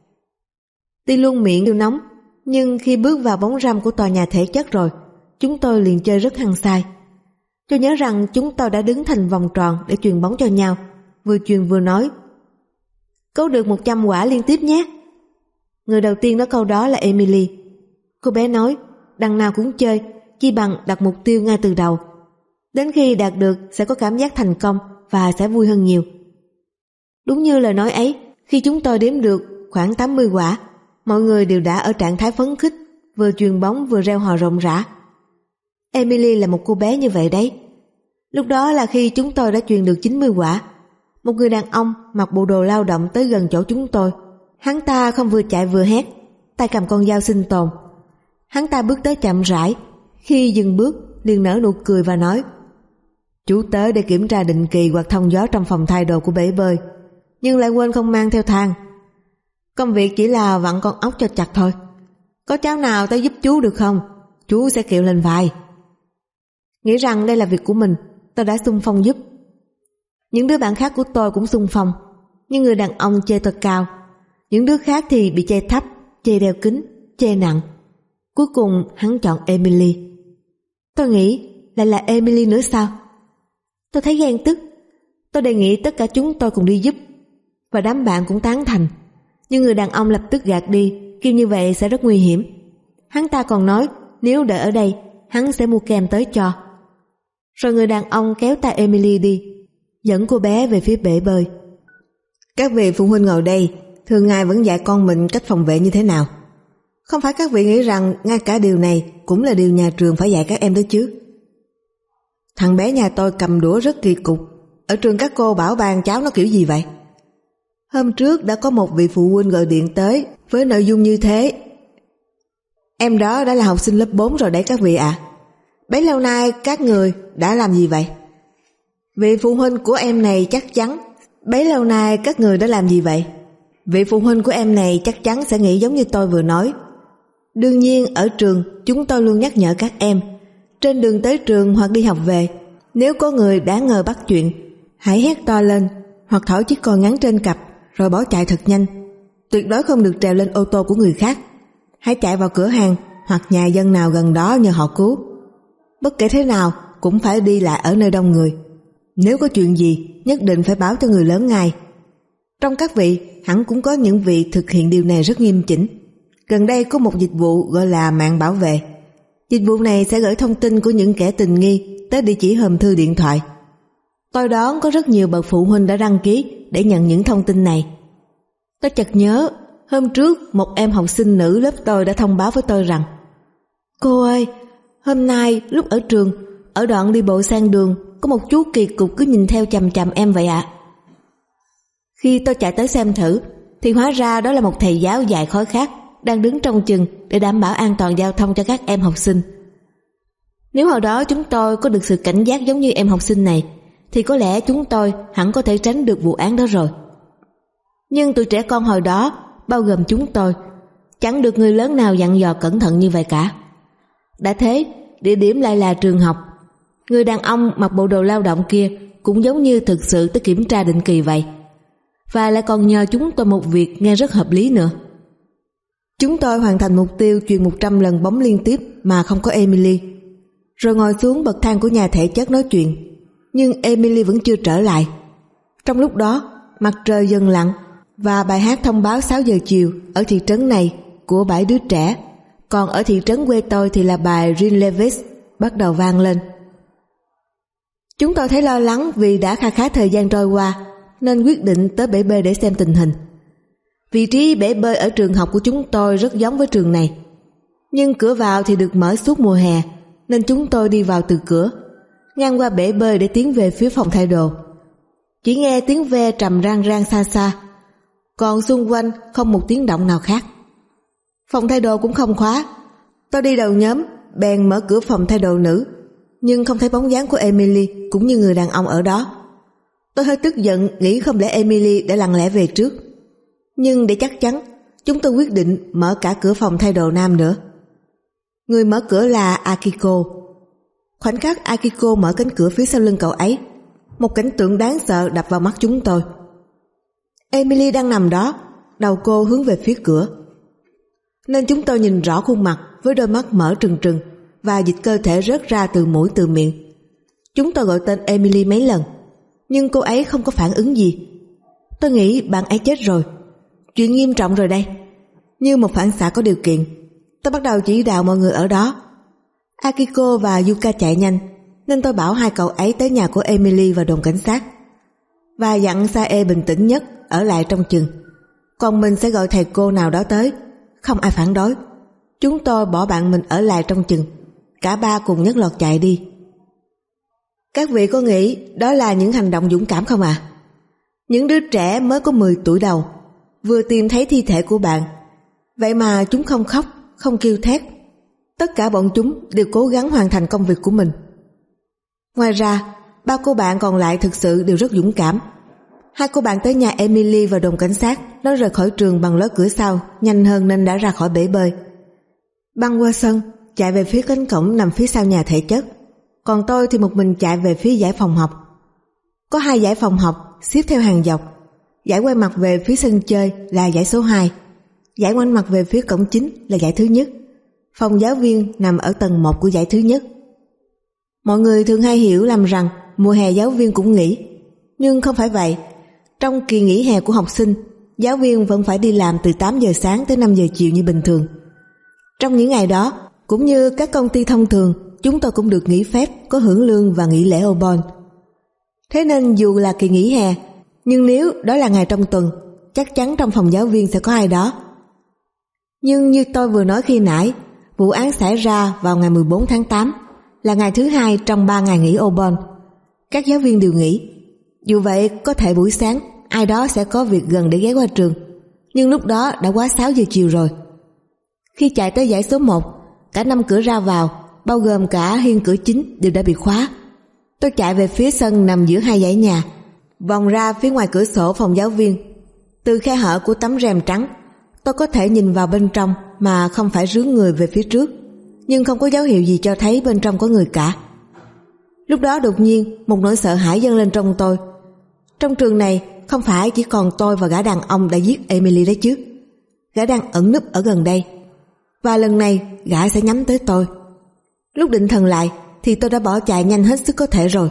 [SPEAKER 1] Tuy luôn miệng đều nóng, nhưng khi bước vào bóng râm của tòa nhà thể chất rồi, chúng tôi liền chơi rất hăng say. Tôi nhớ rằng chúng tôi đã đứng thành vòng tròn để chuyền bóng cho nhau, vừa chuyền vừa nói: "Câu được 100 quả liên tiếp nhé." Người đầu tiên nói câu đó là Emily. Cô bé nói đằng nào cũng chơi, chi bằng đặt mục tiêu ngay từ đầu. Đến khi đạt được sẽ có cảm giác thành công và sẽ vui hơn nhiều. Đúng như lời nói ấy, khi chúng tôi đếm được khoảng 80 quả, mọi người đều đã ở trạng thái phấn khích, vừa chuyền bóng vừa reo hò rộn rã. Emily là một cô bé như vậy đấy. Lúc đó là khi chúng tôi đã chuyền được 90 quả. Một người đàn ông mặc bộ đồ lao động tới gần chỗ chúng tôi. Hắn ta không vừa chạy vừa hét, tay cầm con dao sinh tồn. Hắn ta bước tới chậm rãi, khi dừng bước liền nở nụ cười và nói: "Chú tới để kiểm tra định kỳ hoặc thông gió trong phòng thay đồ của bể bơi, nhưng lại quên không mang theo thang. Công việc chỉ là vặn con ốc cho chặt thôi. Có cháu nào tới giúp chú được không? Chú sẽ kiệu lên vai." Nghĩ rằng đây là việc của mình, tôi đã xung phong giúp. Những đứa bạn khác của tôi cũng xung phong, nhưng người đàn ông chê tôi cao. Những đứa khác thì bị chê thấp, chê đeo kính, chê nặng. Cuối cùng hắn chọn Emily. Tôi nghĩ lại là Emily nữa sao? Tôi thấy ghen tức. Tôi đề nghị tất cả chúng tôi cùng đi giúp, và đám bạn cũng tán thành. Nhưng người đàn ông lập tức gạt đi, kêu như vậy sẽ rất nguy hiểm. Hắn ta còn nói nếu đợi ở đây, hắn sẽ mua kem tới cho. Rồi người đàn ông kéo tay Emily đi, dẫn cô bé về phía bể bơi. Các vị phụ huynh ngồi đây, thường ngày vẫn dạy con mình cách phòng vệ như thế nào? Không phải các vị nghĩ rằng ngay cả điều này cũng là điều nhà trường phải dạy các em đó chứ? Thằng bé nhà tôi cầm đũa rất kỳ cục. Ở trường các cô bảo ban cháu nó kiểu gì vậy? Hôm trước đã có một vị phụ huynh gọi điện tới với nội dung như thế. Em đó đã là học sinh lớp 4 rồi đấy các vị ạ. Bấy lâu nay các người đã làm gì vậy? Vị phụ huynh của em này chắc chắn. Bấy lâu nay các người đã làm gì vậy? Vị phụ huynh của em này chắc chắn sẽ nghĩ giống như tôi vừa nói. Đương nhiên ở trường chúng tôi luôn nhắc nhở các em, trên đường tới trường hoặc đi học về, nếu có người đáng ngờ bắt chuyện, hãy hét to lên hoặc thổi chiếc còi ngắn trên cặp rồi bỏ chạy thật nhanh. Tuyệt đối không được trèo lên ô tô của người khác. Hãy chạy vào cửa hàng hoặc nhà dân nào gần đó nhờ họ cứu. Bất kể thế nào cũng phải đi lại ở nơi đông người. Nếu có chuyện gì nhất định phải báo cho người lớn ngay. Trong các vị hẳn cũng có những vị thực hiện điều này rất nghiêm chỉnh. Gần đây có một dịch vụ gọi là mạng bảo vệ. Dịch vụ này sẽ gửi thông tin của những kẻ tình nghi tới địa chỉ hòm thư điện thoại. Tôi đoán có rất nhiều bậc phụ huynh đã đăng ký để nhận những thông tin này. Tôi chợt nhớ, hôm trước một em học sinh nữ lớp tôi đã thông báo với tôi rằng: "Cô ơi, hôm nay lúc ở trường, ở đoạn đi bộ sang đường, có một chú kỳ cục cứ nhìn theo chằm chằm em vậy ạ." Khi tôi chạy tới xem thử, thì hóa ra đó là một thầy giáo dạy khối khác đang đứng trong chừng để đảm bảo an toàn giao thông cho các em học sinh. Nếu hồi đó chúng tôi có được sự cảnh giác giống như em học sinh này, thì có lẽ chúng tôi hẳn có thể tránh được vụ án đó rồi. Nhưng tụi trẻ con hồi đó, bao gồm chúng tôi, chẳng được người lớn nào dặn dò cẩn thận như vậy cả. Đã thế, địa điểm lại là trường học. Người đàn ông mặc bộ đồ lao động kia cũng giống như thực sự tới kiểm tra định kỳ vậy, và lại còn nhờ chúng tôi một việc nghe rất hợp lý nữa. Chúng tôi hoàn thành mục tiêu chuyền 100 lần bóng liên tiếp mà không có Emily, rồi ngồi xuống bậc thang của nhà thể chất nói chuyện. Nhưng Emily vẫn chưa trở lại. Trong lúc đó, mặt trời dần lặn và bài hát thông báo 6 giờ chiều ở thị trấn này của 7 đứa trẻ, còn ở thị trấn quê tôi thì là bài Jean Levis bắt đầu vang lên. Chúng tôi thấy lo lắng vì đã khá thời gian trôi qua, nên quyết định tới bể bơi để xem tình hình. Vị trí bể bơi ở trường học của chúng tôi rất giống với trường này, nhưng cửa vào thì được mở suốt mùa hè, nên chúng tôi đi vào từ cửa, ngang qua bể bơi để tiến về phía phòng thay đồ. Chỉ nghe tiếng ve trầm rang rang xa xa, còn xung quanh không một tiếng động nào khác. Phòng thay đồ cũng không khóa. Tôi đi đầu nhóm, bèn mở cửa phòng thay đồ nữ, nhưng không thấy bóng dáng của Emily cũng như người đàn ông ở đó. Tôi hơi tức giận, nghĩ không lẽ Emily đã lặng lẽ về trước. Nhưng để chắc chắn, chúng tôi quyết định mở cả cửa phòng thay đồ nam nữa. Người mở cửa là Akiko. Khoảnh khắc Akiko mở cánh cửa phía sau lưng cậu ấy, một cảnh tượng đáng sợ đập vào mắt chúng tôi. Emily đang nằm đó, đầu cô hướng về phía cửa, nên chúng tôi nhìn rõ khuôn mặt với đôi mắt mở trừng trừng và dịch cơ thể rớt ra từ mũi từ miệng. Chúng tôi gọi tên Emily mấy lần, nhưng cô ấy không có phản ứng gì. Tôi nghĩ bạn ấy chết rồi, chuyện nghiêm trọng rồi đây. Như một phản xạ có điều kiện, tôi bắt đầu chỉ đạo mọi người ở đó. Akiko và Yuka chạy nhanh, nên tôi bảo hai cậu ấy tới nhà của Emily và đồn cảnh sát, và dặn Sae bình tĩnh nhất ở lại trong chừng, còn mình sẽ gọi thầy cô nào đó tới. Không ai phản đối. Chúng tôi bỏ bạn mình ở lại trong chừng. Cả ba cùng nhất loạt chạy đi. Các vị có nghĩ đó là những hành động dũng cảm không ạ? Những đứa trẻ mới có 10 tuổi đầu vừa tìm thấy thi thể của bạn, vậy mà chúng không khóc, không kêu thét. Tất cả bọn chúng đều cố gắng hoàn thành công việc của mình. Ngoài ra, ba cô bạn còn lại thực sự đều rất dũng cảm. Hai cô bạn tới nhà Emily và đồn cảnh sát, nó rời khỏi trường bằng lối cửa sau nhanh hơn nên đã ra khỏi bể bơi. Băng qua sân, chạy về phía cánh cổng nằm phía sau nhà thể chất. Còn tôi thì một mình chạy về phía dãy phòng học. Có 2 dãy phòng học xếp theo hàng dọc. Dãy quay mặt về phía sân chơi là dãy số 2. Dãy ngoảnh mặt về phía cổng chính là dãy thứ nhất. Phòng giáo viên nằm ở tầng 1 của dãy thứ nhất. Mọi người thường hay hiểu lầm rằng mùa hè giáo viên cũng nghỉ, nhưng không phải vậy. Trong kỳ nghỉ hè của học sinh, giáo viên vẫn phải đi làm từ 8 giờ sáng tới 5 giờ chiều như bình thường. Trong những ngày đó, cũng như các công ty thông thường, chúng tôi cũng được nghỉ phép, có hưởng lương và nghỉ lễ Obon. Thế nên dù là kỳ nghỉ hè, nhưng nếu đó là ngày trong tuần, chắc chắn trong phòng giáo viên sẽ có ai đó. Nhưng như tôi vừa nói khi nãy, vụ án xảy ra vào ngày 14 tháng 8, là ngày thứ 2 trong 3 ngày nghỉ Obon. Các giáo viên đều nghỉ. Dù vậy, có thể buổi sáng ai đó sẽ có việc gần để ghé qua trường, nhưng lúc đó đã quá 6 giờ chiều rồi. Khi chạy tới dãy số 1, cả 5 cửa ra vào, bao gồm cả hiên cửa chính, đều đã bị khóa. Tôi chạy về phía sân nằm giữa 2 dãy nhà, vòng ra phía ngoài cửa sổ phòng giáo viên. Từ khe hở của tấm rèm trắng, tôi có thể nhìn vào bên trong mà không phải rướn người về phía trước, nhưng không có dấu hiệu gì cho thấy bên trong có người cả. Lúc đó đột nhiên một nỗi sợ hãi dâng lên trong tôi. Trong trường này không phải chỉ còn tôi và gã đàn ông đã giết Emily đấy chứ. Gã đang ẩn núp ở gần đây, và lần này gã sẽ nhắm tới tôi. Lúc định thần lại thì tôi đã bỏ chạy nhanh hết sức có thể rồi.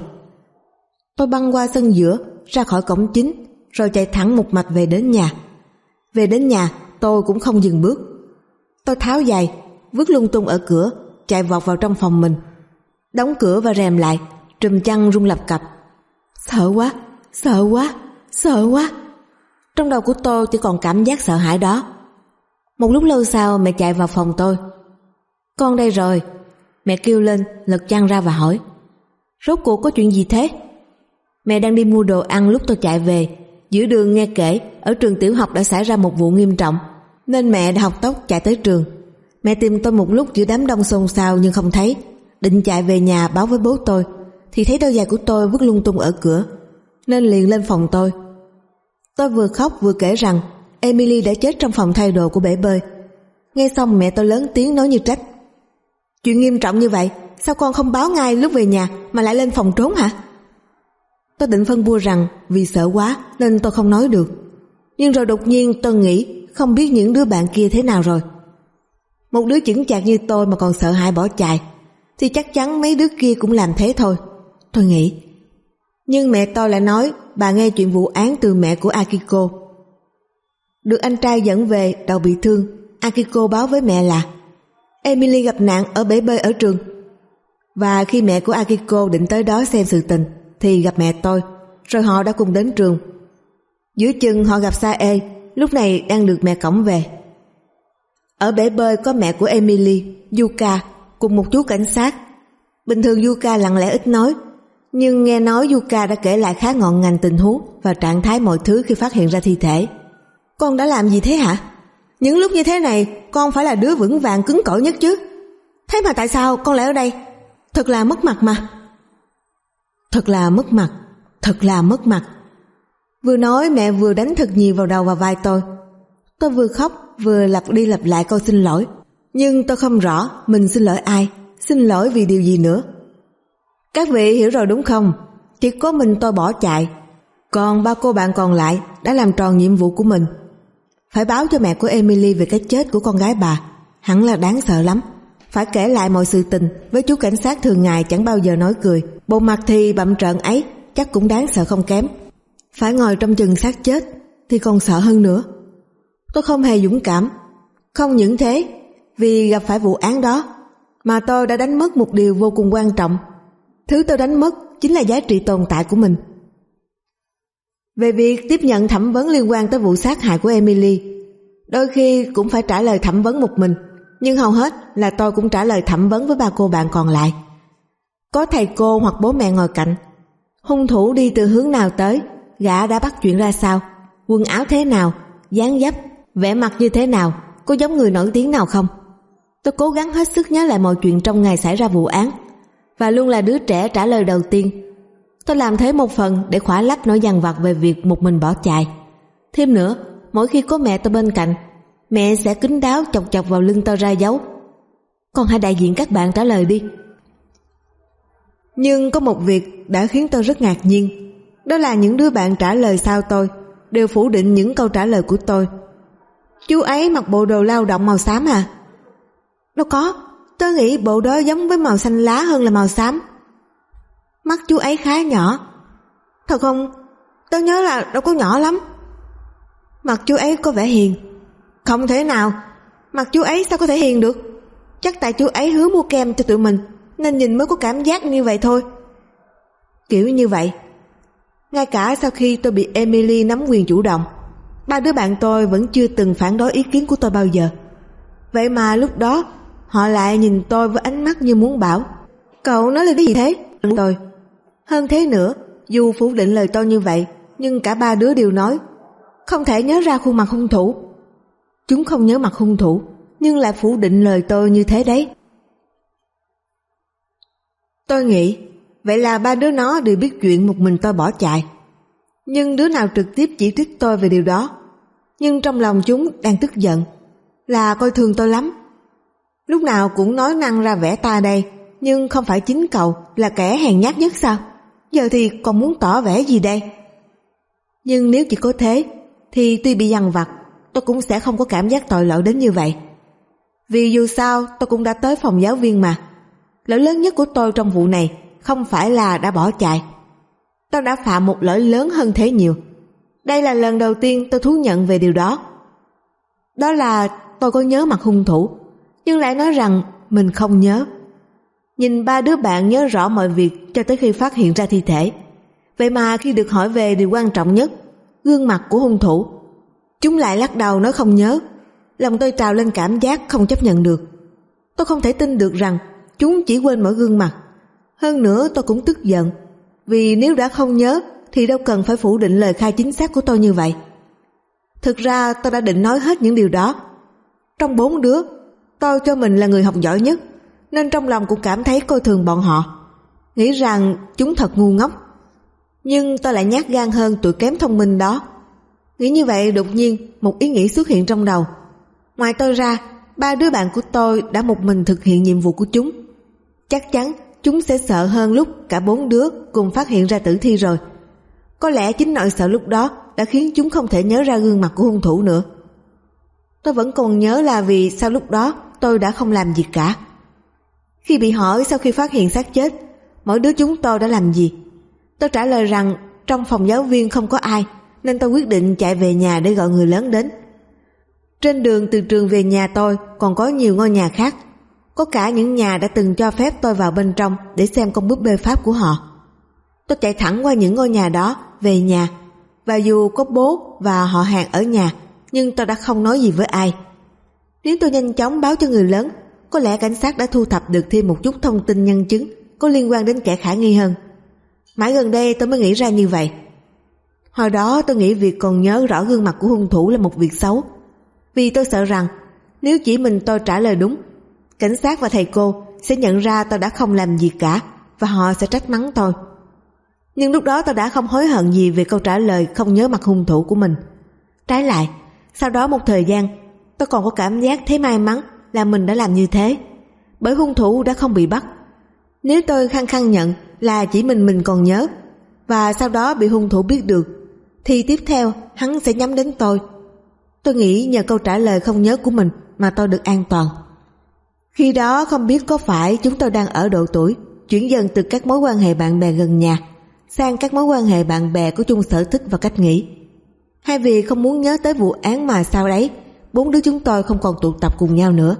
[SPEAKER 1] Tôi băng qua sân giữa, ra khỏi cổng chính, rồi chạy thẳng một mạch về đến nhà. Về đến nhà tôi cũng không dừng bước. Tôi tháo giày, vứt lung tung ở cửa, chạy vọt vào trong phòng mình, đóng cửa và rèm lại, trùm chăn rung lập cập. Sợ quá, sợ quá, sợ quá. Trong đầu của tôi chỉ còn cảm giác sợ hãi đó. Một lúc lâu sau mẹ chạy vào phòng tôi. Con đây rồi. Mẹ kêu lên, lật chăn ra và hỏi: Rốt cuộc có chuyện gì thế? Mẹ đang đi mua đồ ăn lúc tôi chạy về. Giữa đường nghe kể ở trường tiểu học đã xảy ra một vụ nghiêm trọng, nên mẹ đã học tốc chạy tới trường. Mẹ tìm tôi một lúc giữa đám đông xôn xao nhưng không thấy. Định chạy về nhà báo với bố tôi thì thấy đôi giày của tôi vứt lung tung ở cửa, nên liền lên phòng tôi. Tôi vừa khóc vừa kể rằng Emily đã chết trong phòng thay đồ của bể bơi. Nghe xong mẹ tôi lớn tiếng nói như trách: Chuyện nghiêm trọng như vậy, sao con không báo ngay lúc về nhà mà lại lên phòng trốn hả? Tôi định phân bua rằng vì sợ quá nên tôi không nói được. Nhưng rồi đột nhiên tôi nghĩ không biết những đứa bạn kia thế nào rồi. Một đứa chững chạc như tôi mà còn sợ hãi bỏ chạy thì chắc chắn mấy đứa kia cũng làm thế thôi, tôi nghĩ. Nhưng mẹ tôi lại nói bà nghe chuyện vụ án từ mẹ của Akiko. Được anh trai dẫn về đầu bị thương, Akiko báo với mẹ là Emily gặp nạn ở bể bơi ở trường. Và khi mẹ của Akiko định tới đó xem sự tình thì gặp mẹ tôi, rồi họ đã cùng đến trường. Giữa chừng họ gặp Sae, lúc này đang được mẹ cõng về. Ở bể bơi có mẹ của Emily, Yuka, cùng một chú cảnh sát. Bình thường Yuka lặng lẽ ít nói, nhưng nghe nói Yuka đã kể lại khá ngọn ngành tình huống và trạng thái mọi thứ khi phát hiện ra thi thể. Con đã làm gì thế hả? Những lúc như thế này con phải là đứa vững vàng cứng cỏi nhất chứ. Thế mà tại sao con lại ở đây? Thật là mất mặt mà. Thật là mất mặt, thật là mất mặt. Vừa nói mẹ vừa đánh thật nhiều vào đầu và vai tôi. Tôi vừa khóc vừa lặp đi lặp lại câu xin lỗi. Nhưng tôi không rõ mình xin lỗi ai, xin lỗi vì điều gì nữa. Các vị hiểu rồi đúng không? Chỉ có mình tôi bỏ chạy, còn ba cô bạn còn lại đã làm tròn nhiệm vụ của mình. Phải báo cho mẹ của Emily về cái chết của con gái bà, hẳn là đáng sợ lắm. Phải kể lại mọi sự tình với chú cảnh sát thường ngày chẳng bao giờ nói cười. Bộ mặt thì bặm trợn ấy chắc cũng đáng sợ không kém. Phải ngồi trong chừng xác chết thì còn sợ hơn nữa. Tôi không hề dũng cảm. Không những thế, vì gặp phải vụ án đó mà tôi đã đánh mất một điều vô cùng quan trọng. Thứ tôi đánh mất chính là giá trị tồn tại của mình. Về việc tiếp nhận thẩm vấn liên quan tới vụ sát hại của Emily, đôi khi cũng phải trả lời thẩm vấn một mình, nhưng hầu hết là tôi cũng trả lời thẩm vấn với ba cô bạn còn lại. Có thầy cô hoặc bố mẹ ngồi cạnh. Hung thủ đi từ hướng nào tới, gã đã bắt chuyện ra sao, quần áo thế nào, dáng dấp, vẻ mặt như thế nào, có giống người nổi tiếng nào không. Tôi cố gắng hết sức nhớ lại mọi chuyện trong ngày xảy ra vụ án, và luôn là đứa trẻ trả lời đầu tiên. Tôi làm thế một phần để khỏa lấp nỗi dằn vặt về việc một mình bỏ chạy. Thêm nữa, mỗi khi có mẹ tôi bên cạnh, mẹ sẽ kín đáo chọc chọc vào lưng tôi ra dấu: Con hãy đại diện các bạn trả lời đi. Nhưng có một việc đã khiến tôi rất ngạc nhiên. Đó là những đứa bạn trả lời sau tôi đều phủ định những câu trả lời của tôi. Chú ấy mặc bộ đồ lao động màu xám à? Đâu có, tôi nghĩ bộ đó giống với màu xanh lá hơn là màu xám. Mắt chú ấy khá nhỏ. Thật không? Tôi nhớ là đâu có nhỏ lắm. Mặt chú ấy có vẻ hiền. Không thể nào, mặt chú ấy sao có thể hiền được? Chắc tại chú ấy hứa mua kem cho tụi mình nên nhìn mới có cảm giác như vậy thôi. Kiểu như vậy. Ngay cả sau khi tôi bị Emily nắm quyền chủ động, ba đứa bạn tôi vẫn chưa từng phản đối ý kiến của tôi bao giờ. Vậy mà lúc đó họ lại nhìn tôi với ánh mắt như muốn bảo: Cậu nói là cái gì thế? Tôi. Hơn thế nữa, dù phủ định lời tôi như vậy, nhưng cả ba đứa đều nói không thể nhớ ra khuôn mặt hung thủ. Chúng không nhớ mặt hung thủ, nhưng lại phủ định lời tôi như thế đấy. Tôi nghĩ, vậy là ba đứa nó đều biết chuyện một mình tôi bỏ chạy. Nhưng đứa nào trực tiếp chỉ trích tôi về điều đó. Nhưng trong lòng chúng đang tức giận, là coi thường tôi lắm. Lúc nào cũng nói năng ra vẻ ta đây, nhưng không phải chính cậu là kẻ hèn nhát nhất sao? Giờ thì còn muốn tỏ vẻ gì đây? Nhưng nếu chỉ có thế, thì tuy bị dằn vặt, tôi cũng sẽ không có cảm giác tội lỗi đến như vậy. Vì dù sao tôi cũng đã tới phòng giáo viên mà. Lỗi lớn nhất của tôi trong vụ này không phải là đã bỏ chạy. Tôi đã phạm một lỗi lớn hơn thế nhiều. Đây là lần đầu tiên tôi thú nhận về điều đó. Đó là tôi có nhớ mặt hung thủ, nhưng lại nói rằng mình không nhớ. Nhìn ba đứa bạn nhớ rõ mọi việc cho tới khi phát hiện ra thi thể. Vậy mà khi được hỏi về điều quan trọng nhất, gương mặt của hung thủ, Chúng lại lắc đầu nói không nhớ. Lòng tôi trào lên cảm giác không chấp nhận được. Tôi không thể tin được rằng chúng chỉ quên mỗi gương mặt. Hơn nữa tôi cũng tức giận, vì nếu đã không nhớ thì đâu cần phải phủ định lời khai chính xác của tôi như vậy. Thực ra tôi đã định nói hết những điều đó. Trong 4 đứa, tôi cho mình là người học giỏi nhất, nên trong lòng cũng cảm thấy coi thường bọn họ, nghĩ rằng chúng thật ngu ngốc. Nhưng tôi lại nhát gan hơn tụi kém thông minh đó. Nghĩ như vậy, đột nhiên một ý nghĩ xuất hiện trong đầu. Ngoài tôi ra, 3 đứa bạn của tôi đã một mình thực hiện nhiệm vụ của chúng. Chắc chắn chúng sẽ sợ hơn lúc cả 4 đứa cùng phát hiện ra tử thi rồi. Có lẽ chính nỗi sợ lúc đó đã khiến chúng không thể nhớ ra gương mặt của hung thủ nữa. Tôi vẫn còn nhớ là vì sao lúc đó tôi đã không làm gì cả. Khi bị hỏi sau khi phát hiện xác chết, mỗi đứa chúng tôi đã làm gì, tôi trả lời rằng trong phòng giáo viên không có ai, nên tôi quyết định chạy về nhà để gọi người lớn đến. Trên đường từ trường về nhà tôi còn có nhiều ngôi nhà khác, có cả những nhà đã từng cho phép tôi vào bên trong để xem con búp bê Pháp của họ. Tôi chạy thẳng qua những ngôi nhà đó về nhà, và dù có bố và họ hàng ở nhà, nhưng tôi đã không nói gì với ai. Nếu tôi nhanh chóng báo cho người lớn, có lẽ cảnh sát đã thu thập được thêm một chút thông tin nhân chứng có liên quan đến kẻ khả nghi hơn. Mãi gần đây tôi mới nghĩ ra như vậy. Hồi đó tôi nghĩ việc còn nhớ rõ gương mặt của hung thủ là một việc xấu, vì tôi sợ rằng nếu chỉ mình tôi trả lời đúng, cảnh sát và thầy cô sẽ nhận ra tôi đã không làm gì cả và họ sẽ trách mắng tôi. Nhưng lúc đó tôi đã không hối hận gì về câu trả lời không nhớ mặt hung thủ của mình. Trái lại, sau đó một thời gian, tôi còn có cảm giác thấy may mắn là mình đã làm như thế, bởi hung thủ đã không bị bắt. Nếu tôi khăng khăng nhận là chỉ mình còn nhớ, và sau đó bị hung thủ biết được, thì tiếp theo hắn sẽ nhắm đến tôi. Tôi nghĩ nhờ câu trả lời không nhớ của mình mà tôi được an toàn. Khi đó không biết có phải chúng tôi đang ở độ tuổi chuyển dần từ các mối quan hệ bạn bè gần nhà sang các mối quan hệ bạn bè có chung sở thích và cách nghĩ, hay vì không muốn nhớ tới vụ án mà sau đấy 4 đứa chúng tôi không còn tụ tập cùng nhau nữa.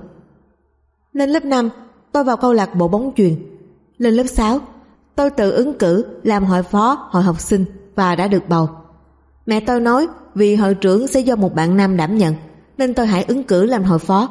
[SPEAKER 1] Lên lớp 5, tôi vào câu lạc bộ bóng chuyền. Lên lớp 6, tôi tự ứng cử làm hội phó hội học sinh và đã được bầu. Mẹ tôi nói vì hội trưởng sẽ do một bạn nam đảm nhận, nên tôi hãy ứng cử làm hội phó.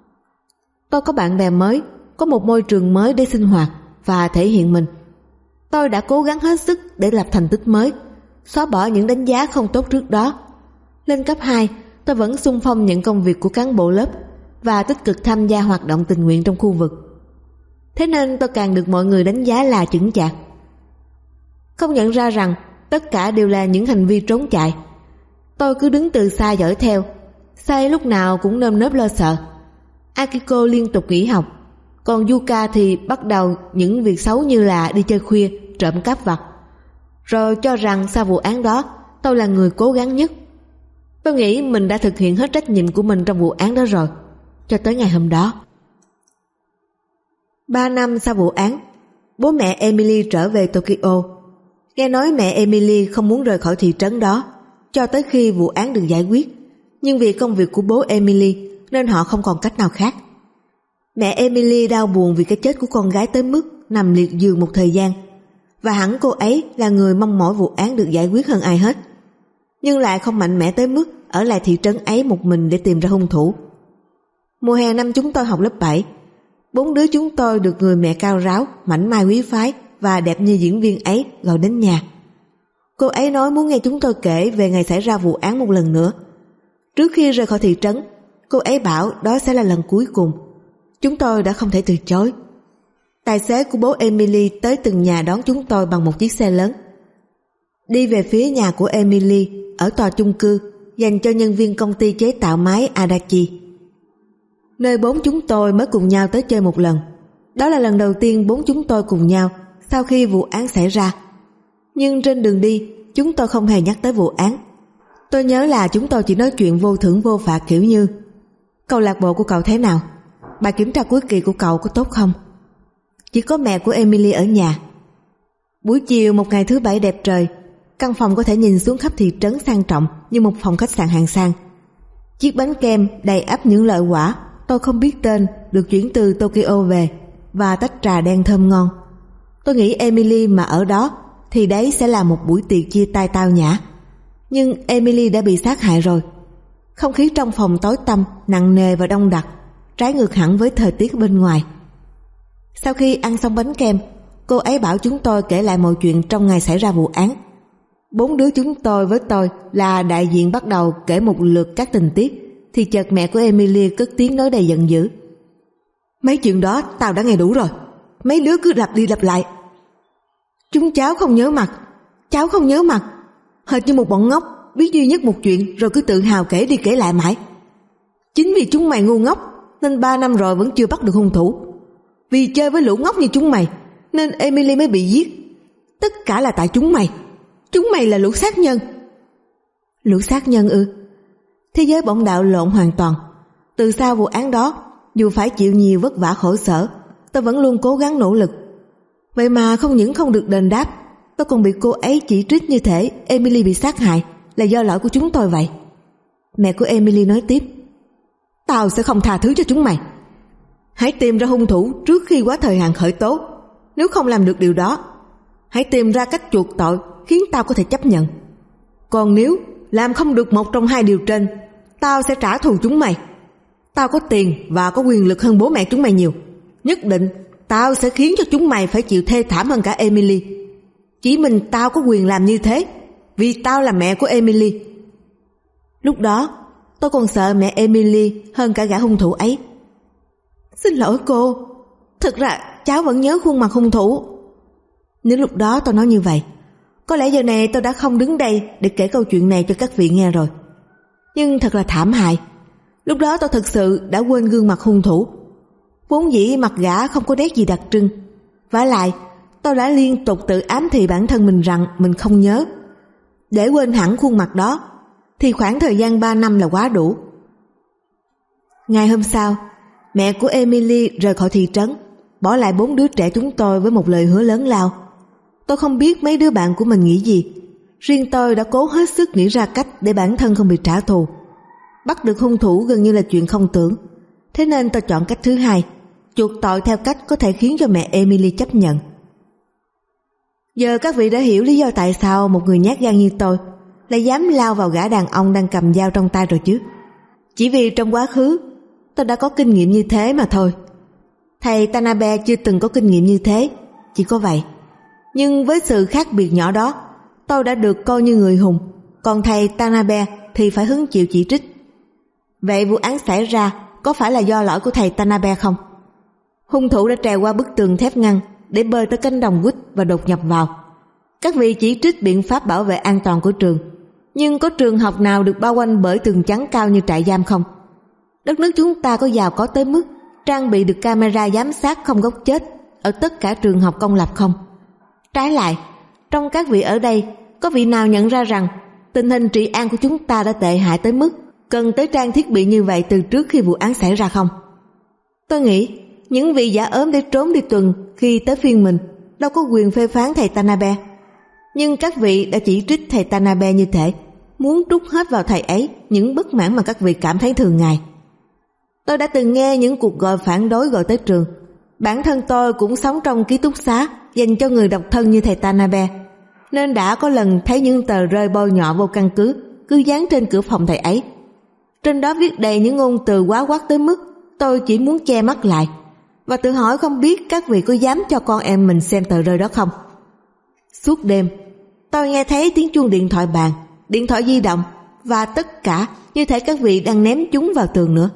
[SPEAKER 1] Tôi có bạn bè mới, có một môi trường mới để sinh hoạt và thể hiện mình. Tôi đã cố gắng hết sức để lập thành tích mới, xóa bỏ những đánh giá không tốt trước đó. Lên cấp 2, tôi vẫn xung phong những công việc của cán bộ lớp và tích cực tham gia hoạt động tình nguyện trong khu vực. Thế nên tôi càng được mọi người đánh giá là chững chạc. Không nhận ra rằng tất cả đều là những hành vi trốn chạy. Tôi cứ đứng từ xa dõi theo, Sai lúc nào cũng nơm nớp lo sợ. Akiko liên tục nghỉ học, còn Yuka thì bắt đầu những việc xấu như là đi chơi khuya, trộm cắp vặt, rồi cho rằng sau vụ án đó tôi là người cố gắng nhất. Tôi nghĩ mình đã thực hiện hết trách nhiệm của mình trong vụ án đó rồi, cho tới ngày hôm đó. 3 năm sau vụ án, bố mẹ Emily trở về Tokyo. Nghe nói mẹ Emily không muốn rời khỏi thị trấn đó cho tới khi vụ án được giải quyết, nhưng vì công việc của bố Emily nên họ không còn cách nào khác. Mẹ Emily đau buồn vì cái chết của con gái tới mức nằm liệt giường một thời gian, và hẳn cô ấy là người mong mỏi vụ án được giải quyết hơn ai hết, nhưng lại không mạnh mẽ tới mức ở lại thị trấn ấy một mình để tìm ra hung thủ. Mùa hè năm chúng tôi học lớp 7, 4 đứa chúng tôi được người mẹ cao ráo, mảnh mai quý phái và đẹp như diễn viên ấy gọi đến nhà. Cô ấy nói muốn nghe chúng tôi kể về ngày xảy ra vụ án một lần nữa. Trước khi rời khỏi thị trấn, cô ấy bảo đó sẽ là lần cuối cùng. Chúng tôi đã không thể từ chối. Tài xế của bố Emily tới từng nhà đón chúng tôi bằng một chiếc xe lớn. Đi về phía nhà của Emily ở tòa chung cư dành cho nhân viên công ty chế tạo máy Adachi, nơi 4 chúng tôi mới cùng nhau tới chơi một lần. Đó là lần đầu tiên 4 chúng tôi cùng nhau sau khi vụ án xảy ra. Nhưng trên đường đi, chúng tôi không hề nhắc tới vụ án. Tôi nhớ là chúng tôi chỉ nói chuyện vô thưởng vô phạt, kiểu như: câu lạc bộ của cậu thế nào? Bài kiểm tra cuối kỳ của cậu có tốt không? Chỉ có mẹ của Emily ở nhà. Buổi chiều một ngày thứ Bảy đẹp trời, căn phòng có thể nhìn xuống khắp thị trấn sang trọng như một phòng khách sạn hạng sang. Chiếc bánh kem đầy ắp những loại quả tôi không biết tên được chuyển từ Tokyo về, và tách trà đen thơm ngon. Tôi nghĩ Emily mà ở đó thì đấy sẽ là một buổi tiệc chia tay tao nhã. Nhưng Emily đã bị sát hại rồi. Không khí trong phòng tối tăm, nặng nề và đông đặc, trái ngược hẳn với thời tiết bên ngoài. Sau khi ăn xong bánh kem, cô ấy bảo chúng tôi kể lại mọi chuyện trong ngày xảy ra vụ án. 4 đứa chúng tôi với tôi là đại diện bắt đầu kể một lượt các tình tiết, thì chợt mẹ của Emily cất tiếng nói đầy giận dữ: "Mấy chuyện đó tao đã nghe đủ rồi, mấy đứa cứ lặp đi lặp lại. Chúng cháu không nhớ mặt, cháu không nhớ mặt, hệt như một bọn ngốc biết duy nhất một chuyện rồi cứ tự hào kể đi kể lại mãi. Chính vì chúng mày ngu ngốc nên 3 năm rồi vẫn chưa bắt được hung thủ. Vì chơi với lũ ngốc như chúng mày nên Emily mới bị giết. Tất cả là tại chúng mày. Chúng mày là lũ sát nhân." Lũ sát nhân ư? Thế giới bỗng đảo lộn hoàn toàn. Từ sau vụ án đó, dù phải chịu nhiều vất vả khổ sở, tôi vẫn luôn cố gắng nỗ lực. Vậy mà không những không được đền đáp, tôi còn bị cô ấy chỉ trích như thể Emily bị sát hại là do lỗi của chúng tôi vậy. Mẹ của Emily nói tiếp: "Tao sẽ không tha thứ cho chúng mày. Hãy tìm ra hung thủ trước khi quá thời hạn khởi tố. Nếu không làm được điều đó, hãy tìm ra cách chuộc tội khiến tao có thể chấp nhận. Còn nếu làm không được một trong hai điều trên, tao sẽ trả thù chúng mày. Tao có tiền và có quyền lực hơn bố mẹ chúng mày nhiều. Nhất định tao sẽ khiến cho chúng mày phải chịu thê thảm hơn cả Emily. Chỉ mình tao có quyền làm như thế, vì tao là mẹ của Emily." Lúc đó tôi còn sợ mẹ Emily hơn cả gã hung thủ ấy. "Xin lỗi cô, thực ra cháu vẫn nhớ khuôn mặt hung thủ." Nếu lúc đó tôi nói như vậy, có lẽ giờ này tôi đã không đứng đây để kể câu chuyện này cho các vị nghe rồi. Nhưng thật là thảm hại. Lúc đó tôi thực sự đã quên gương mặt hung thủ. Vốn dĩ mặt gã không có nét gì đặc trưng. Vả lại, tôi đã liên tục tự ám thị bản thân mình rằng mình không nhớ. Để quên hẳn khuôn mặt đó thì khoảng thời gian 3 năm là quá đủ. Ngày hôm sau, mẹ của Emily rời khỏi thị trấn, bỏ lại 4 đứa trẻ chúng tôi với một lời hứa lớn lao. Tôi không biết mấy đứa bạn của mình nghĩ gì. Riêng tôi đã cố hết sức nghĩ ra cách để bản thân không bị trả thù. Bắt được hung thủ gần như là chuyện không tưởng. Thế nên tôi chọn cách thứ hai, chuộc tội theo cách có thể khiến cho mẹ Emily chấp nhận. Giờ các vị đã hiểu lý do tại sao một người nhát gan như tôi lại dám lao vào gã đàn ông đang cầm dao trong tay rồi chứ. Chỉ vì trong quá khứ tôi đã có kinh nghiệm như thế mà thôi. Thầy Tanabe chưa từng có kinh nghiệm như thế, chỉ có vậy. Nhưng với sự khác biệt nhỏ đó, tôi đã được coi như người hùng, còn thầy Tanabe thì phải hứng chịu chỉ trích. Vậy vụ án xảy ra có phải là do lỗi của thầy Tanabe không? Hung thủ đã trèo qua bức tường thép ngăn để bơi tới cánh đồng quýt và đột nhập vào. Các vị chỉ trích biện pháp bảo vệ an toàn của trường, nhưng có trường học nào được bao quanh bởi tường chắn cao như trại giam không? Đất nước chúng ta có giàu có tới mức trang bị được camera giám sát không góc chết ở tất cả trường học công lập không? Trái lại, trong các vị ở đây, có vị nào nhận ra rằng tình hình trị an của chúng ta đã tệ hại tới mức cần tới trang thiết bị như vậy từ trước khi vụ án xảy ra không? Tôi nghĩ những vị giả ốm để trốn đi tuần khi tới phiên mình đâu có quyền phê phán thầy Tanabe. Nhưng các vị đã chỉ trích thầy Tanabe như thể muốn trút hết vào thầy ấy những bất mãn mà các vị cảm thấy thường ngày. Tôi đã từng nghe những cuộc gọi phản đối gọi tới trường. Bản thân tôi cũng sống trong ký túc xá dành cho người độc thân như thầy Tanabe, nên đã có lần thấy những tờ rơi bôi nhọ vô căn cứ dán trên cửa phòng thầy ấy. Trên đó viết đầy những ngôn từ quá quắt tới mức tôi chỉ muốn che mắt lại và tự hỏi không biết các vị có dám cho con em mình xem tờ rơi đó không. Suốt đêm tôi nghe thấy tiếng chuông điện thoại bàn, điện thoại di động, và tất cả như thể các vị đang ném chúng vào tường nữa.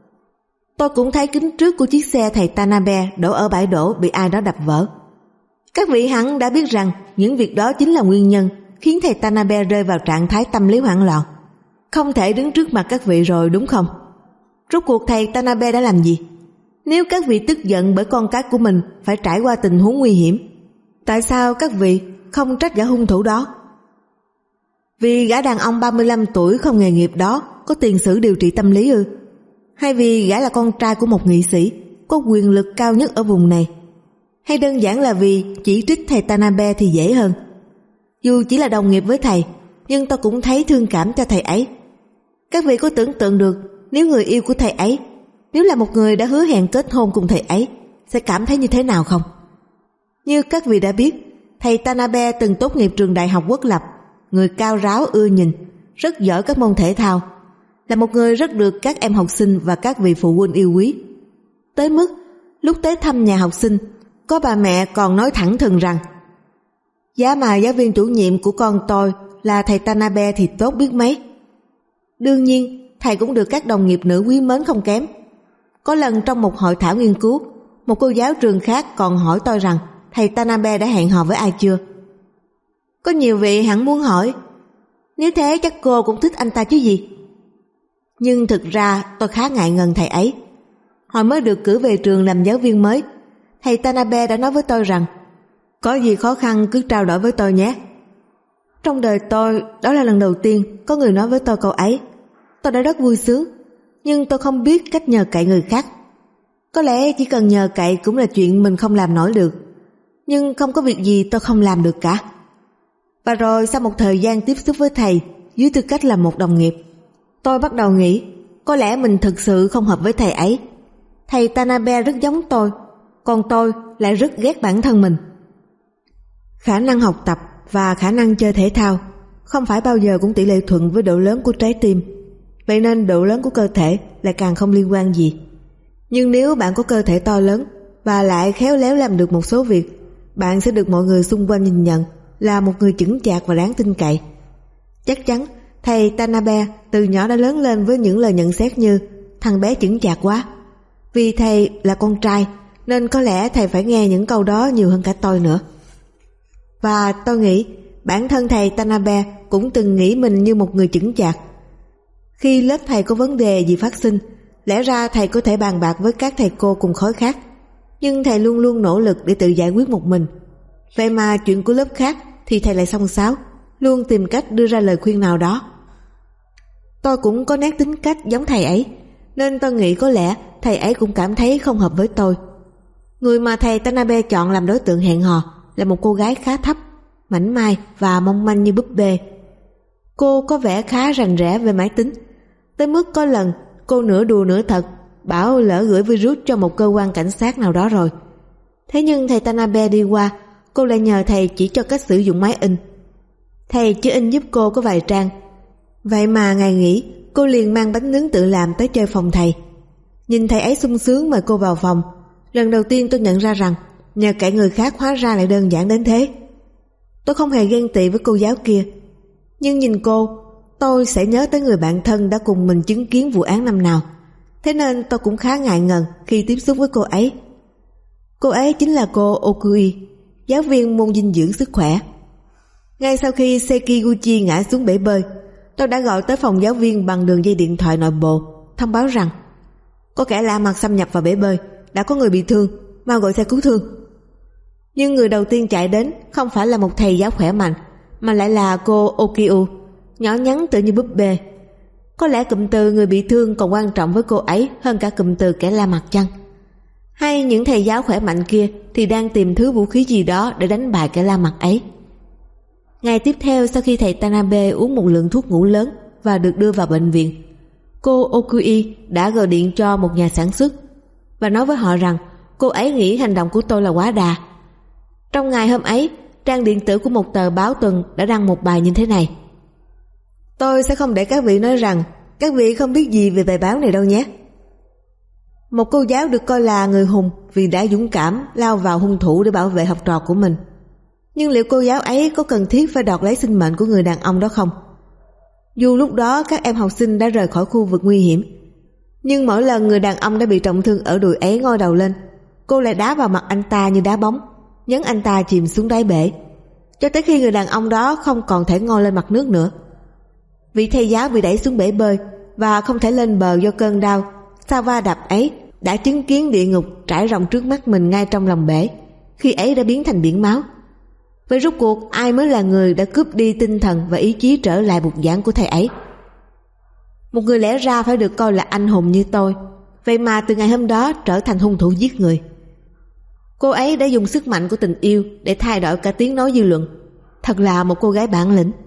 [SPEAKER 1] Tôi cũng thấy kính trước của chiếc xe thầy Tanabe đổ ở bãi đổ bị ai đó đập vỡ. Các vị hẳn đã biết rằng những việc đó chính là nguyên nhân khiến thầy Tanabe rơi vào trạng thái tâm lý hoảng loạn, không thể đứng trước mặt các vị rồi, đúng không? Rốt cuộc thầy Tanabe đã làm gì? Nếu các vị tức giận bởi con cái của mình phải trải qua tình huống nguy hiểm, tại sao các vị không trách gã hung thủ đó? Vì gã đàn ông 35 tuổi không nghề nghiệp đó có tiền sử điều trị tâm lý ư? Hay vì gã là con trai của một nghị sĩ có quyền lực cao nhất ở vùng này? Hay đơn giản là vì chỉ trích thầy Tanabe thì dễ hơn? Dù chỉ là đồng nghiệp với thầy, nhưng tôi cũng thấy thương cảm cho thầy ấy. Các vị có tưởng tượng được nếu người yêu của thầy ấy, nếu là một người đã hứa hẹn kết hôn cùng thầy ấy, sẽ cảm thấy như thế nào không? Như các vị đã biết, thầy Tanabe từng tốt nghiệp trường đại học quốc lập, người cao ráo ưa nhìn, rất giỏi các môn thể thao. là một người rất được các em học sinh và các vị phụ huynh yêu quý. Tới mức lúc tới thăm nhà học sinh, có bà mẹ còn nói thẳng thừng rằng giá mà giáo viên chủ nhiệm của con tôi là thầy Tanabe thì tốt biết mấy. Đương nhiên, thầy cũng được các đồng nghiệp nữ quý mến không kém. Có lần trong một hội thảo nghiên cứu, một cô giáo trường khác còn hỏi tôi rằng thầy Tanabe đã hẹn hò với ai chưa. Có nhiều vị hẳn muốn hỏi, nếu thế chắc cô cũng thích anh ta chứ gì. Nhưng thực ra tôi khá ngại ngần thầy ấy. Hồi mới được cử về trường làm giáo viên mới, thầy Tanabe đã nói với tôi rằng có gì khó khăn cứ trao đổi với tôi nhé. Trong đời tôi, đó là lần đầu tiên có người nói với tôi câu ấy. Tôi đã rất vui sướng, nhưng tôi không biết cách nhờ cậy người khác. Có lẽ chỉ cần nhờ cậy cũng là chuyện mình không làm nổi được, nhưng không có việc gì tôi không làm được cả. Và rồi sau một thời gian tiếp xúc với thầy dưới tư cách là một đồng nghiệp, tôi bắt đầu nghĩ có lẽ mình thực sự không hợp với thầy ấy. Thầy Tanabe rất giống tôi, còn tôi lại rất ghét bản thân mình. Khả năng học tập và khả năng chơi thể thao không phải bao giờ cũng tỷ lệ thuận với độ lớn của trái tim, vậy nên độ lớn của cơ thể lại càng không liên quan gì. Nhưng nếu bạn có cơ thể to lớn và lại khéo léo làm được một số việc, bạn sẽ được mọi người xung quanh nhìn nhận là một người chững chạc và đáng tin cậy. Chắc chắn thầy Tanabe từ nhỏ đã lớn lên với những lời nhận xét như thằng bé chững chạc quá. Vì thầy là con trai nên có lẽ thầy phải nghe những câu đó nhiều hơn cả tôi nữa. Và tôi nghĩ bản thân thầy Tanabe cũng từng nghĩ mình như một người chững chạc. Khi lớp thầy có vấn đề gì phát sinh, lẽ ra thầy có thể bàn bạc với các thầy cô cùng khối khác, nhưng thầy luôn luôn nỗ lực để tự giải quyết một mình. Vậy mà chuyện của lớp khác thì thầy lại xông xáo, luôn tìm cách đưa ra lời khuyên nào đó. Tôi cũng có nét tính cách giống thầy ấy, nên tôi nghĩ có lẽ thầy ấy cũng cảm thấy không hợp với tôi. Người mà thầy Tanabe chọn làm đối tượng hẹn hò là một cô gái khá thấp, mảnh mai và mong manh như búp bê. Cô có vẻ khá rành rẽ về máy tính, tới mức có lần cô nửa đùa nửa thật bảo lỡ gửi virus cho một cơ quan cảnh sát nào đó rồi. Thế nhưng thầy Tanabe đi qua, cô lại nhờ thầy chỉ cho cách sử dụng máy in. Thầy chỉ in giúp cô có vài trang. Vậy mà ngày nghỉ cô liền mang bánh nướng tự làm tới chơi phòng thầy. Nhìn thầy ấy sung sướng mời cô vào phòng, lần đầu tiên tôi nhận ra rằng nhờ cậy người khác hóa ra lại đơn giản đến thế. Tôi không hề ghen tị với cô giáo kia, nhưng nhìn cô, tôi sẽ nhớ tới người bạn thân đã cùng mình chứng kiến vụ án năm nào. Thế nên tôi cũng khá ngại ngần khi tiếp xúc với cô ấy. Cô ấy chính là cô Okui, giáo viên môn dinh dưỡng sức khỏe. Ngay sau khi Sekiguchi ngã xuống bể bơi, tôi đã gọi tới phòng giáo viên bằng đường dây điện thoại nội bộ, thông báo rằng có kẻ lạ mặt xâm nhập vào bể bơi, đã có người bị thương, mau gọi xe cứu thương. Nhưng người đầu tiên chạy đến không phải là một thầy giáo khỏe mạnh, mà lại là cô Okio, nhỏ nhắn tựa như búp bê. Có lẽ cụm từ người bị thương còn quan trọng với cô ấy hơn cả cụm từ kẻ lạ mặt chăng? Hay những thầy giáo khỏe mạnh kia thì đang tìm thứ vũ khí gì đó để đánh bại kẻ lạ mặt ấy? Ngày tiếp theo, sau khi thầy Tanabe uống một lượng thuốc ngủ lớn và được đưa vào bệnh viện, cô Okui đã gọi điện cho một nhà sản xuất và nói với họ rằng cô ấy nghĩ hành động của tôi là quá đà. Trong ngày hôm ấy, trang điện tử của một tờ báo tuần đã đăng một bài như thế này: tôi sẽ không để các vị nói rằng các vị không biết gì về bài báo này đâu nhé. Một cô giáo được coi là người hùng vì đã dũng cảm lao vào hung thủ để bảo vệ học trò của mình. Nhưng liệu cô giáo ấy có cần thiết phải đoạt lấy sinh mệnh của người đàn ông đó không? Dù lúc đó các em học sinh đã rời khỏi khu vực nguy hiểm, nhưng mỗi lần người đàn ông đã bị trọng thương ở đùi ấy ngoi đầu lên, cô lại đá vào mặt anh ta như đá bóng, nhấn anh ta chìm xuống đáy bể, cho tới khi người đàn ông đó không còn thể ngoi lên mặt nước nữa. Vị thầy giáo bị đẩy xuống bể bơi và không thể lên bờ do cơn đau sau va đập ấy đã chứng kiến địa ngục trải rộng trước mắt mình ngay trong lòng bể, khi ấy đã biến thành biển máu. Vậy rốt cuộc ai mới là người đã cướp đi tinh thần và ý chí trở lại bục giảng của thầy ấy? Một người lẽ ra phải được coi là anh hùng như tôi, vậy mà từ ngày hôm đó trở thành hung thủ giết người. Cô ấy đã dùng sức mạnh của tình yêu để thay đổi cả tiếng nói dư luận. Thật là một cô gái bản lĩnh.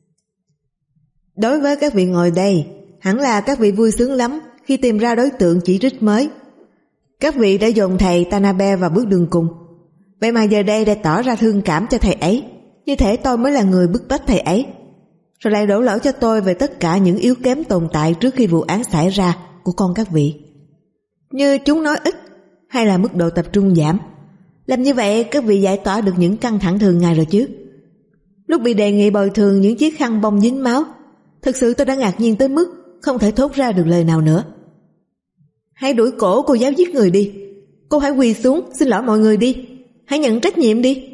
[SPEAKER 1] Đối với các vị ngồi đây, hẳn là các vị vui sướng lắm khi tìm ra đối tượng chỉ trích mới. Các vị đã dồn thầy Tanabe vào bước đường cùng, vậy mà giờ đây đã tỏ ra thương cảm cho thầy ấy, như thể tôi mới là người bức bách thầy ấy. rồi lại đổ lỗi cho tôi về tất cả những yếu kém tồn tại trước khi vụ án xảy ra của con các vị. Như chúng nói ít hay là mức độ tập trung giảm. Làm như vậy các vị giải tỏa được những căng thẳng thường ngày rồi chứ. Lúc bị đề nghị bồi thường những chiếc khăn bông dính máu, thực sự tôi đã ngạc nhiên tới mức không thể thốt ra được lời nào nữa. Hãy đuổi cổ cô giáo giết người đi. Cô hãy quỳ xuống xin lỗi mọi người đi. Hãy nhận trách nhiệm đi.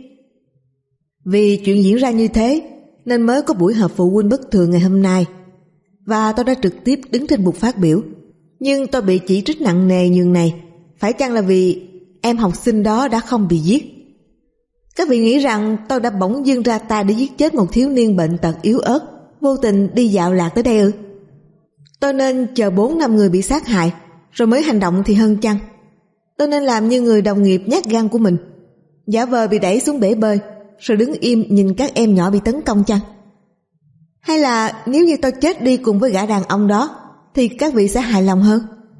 [SPEAKER 1] Vì chuyện diễn ra như thế nên mới có buổi họp phụ huynh bất thường ngày hôm nay, và tôi đã trực tiếp đứng trên bục phát biểu. Nhưng tôi bị chỉ trích nặng nề nhường này. Phải chăng là vì em học sinh đó đã không bị giết? Các vị nghĩ rằng tôi đã bỗng dưng ra tay để giết chết một thiếu niên bệnh tật yếu ớt, vô tình đi dạo lạc tới đây ư? Tôi nên chờ 4 năm người bị sát hại rồi mới hành động thì hơn chăng? Tôi nên làm như người đồng nghiệp nhát gan của mình, giả vờ bị đẩy xuống bể bơi rồi đứng im nhìn các em nhỏ bị tấn công chăng? Hay là nếu như tôi chết đi cùng với gã đàn ông đó thì các vị sẽ hài lòng hơn?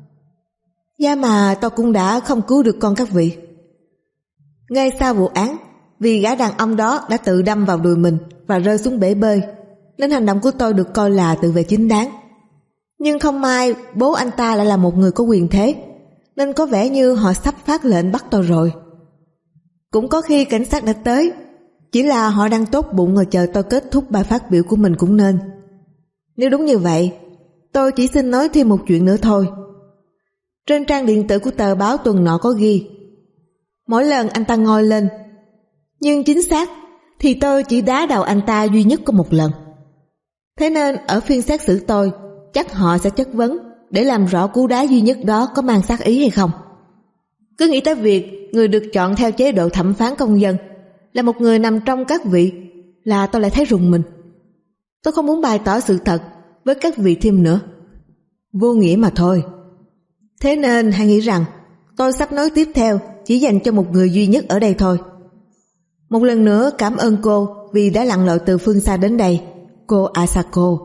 [SPEAKER 1] Giá mà tôi cũng đã không cứu được con các vị. Ngay sau vụ án, vì gã đàn ông đó đã tự đâm vào đùi mình và rơi xuống bể bơi, nên hành động của tôi được coi là tự vệ chính đáng. Nhưng không may bố anh ta lại là một người có quyền thế, nên có vẻ như họ sắp phát lệnh bắt tôi rồi. Cũng có khi cảnh sát đã tới, chỉ là họ đang tốt bụng ngồi chờ tôi kết thúc bài phát biểu của mình cũng nên. Nếu đúng như vậy, tôi chỉ xin nói thêm một chuyện nữa thôi. Trên trang điện tử của tờ báo tuần nọ có ghi, mỗi lần anh ta ngoi lên, nhưng chính xác thì tôi chỉ đá đầu anh ta duy nhất có một lần. Thế nên ở phiên xét xử tôi, chắc họ sẽ chất vấn để làm rõ cú đá duy nhất đó có mang sát ý hay không. Cứ nghĩ tới việc người được chọn theo chế độ thẩm phán công dân là một người nằm trong các vị là tôi lại thấy rùng mình. Tôi không muốn bày tỏ sự thật với các vị thêm nữa. Vô nghĩa mà thôi. Thế nên hãy nghĩ rằng tôi sắp nói tiếp theo chỉ dành cho một người duy nhất ở đây thôi. Một lần nữa cảm ơn cô vì đã lặn lội từ phương xa đến đây, cô Asako.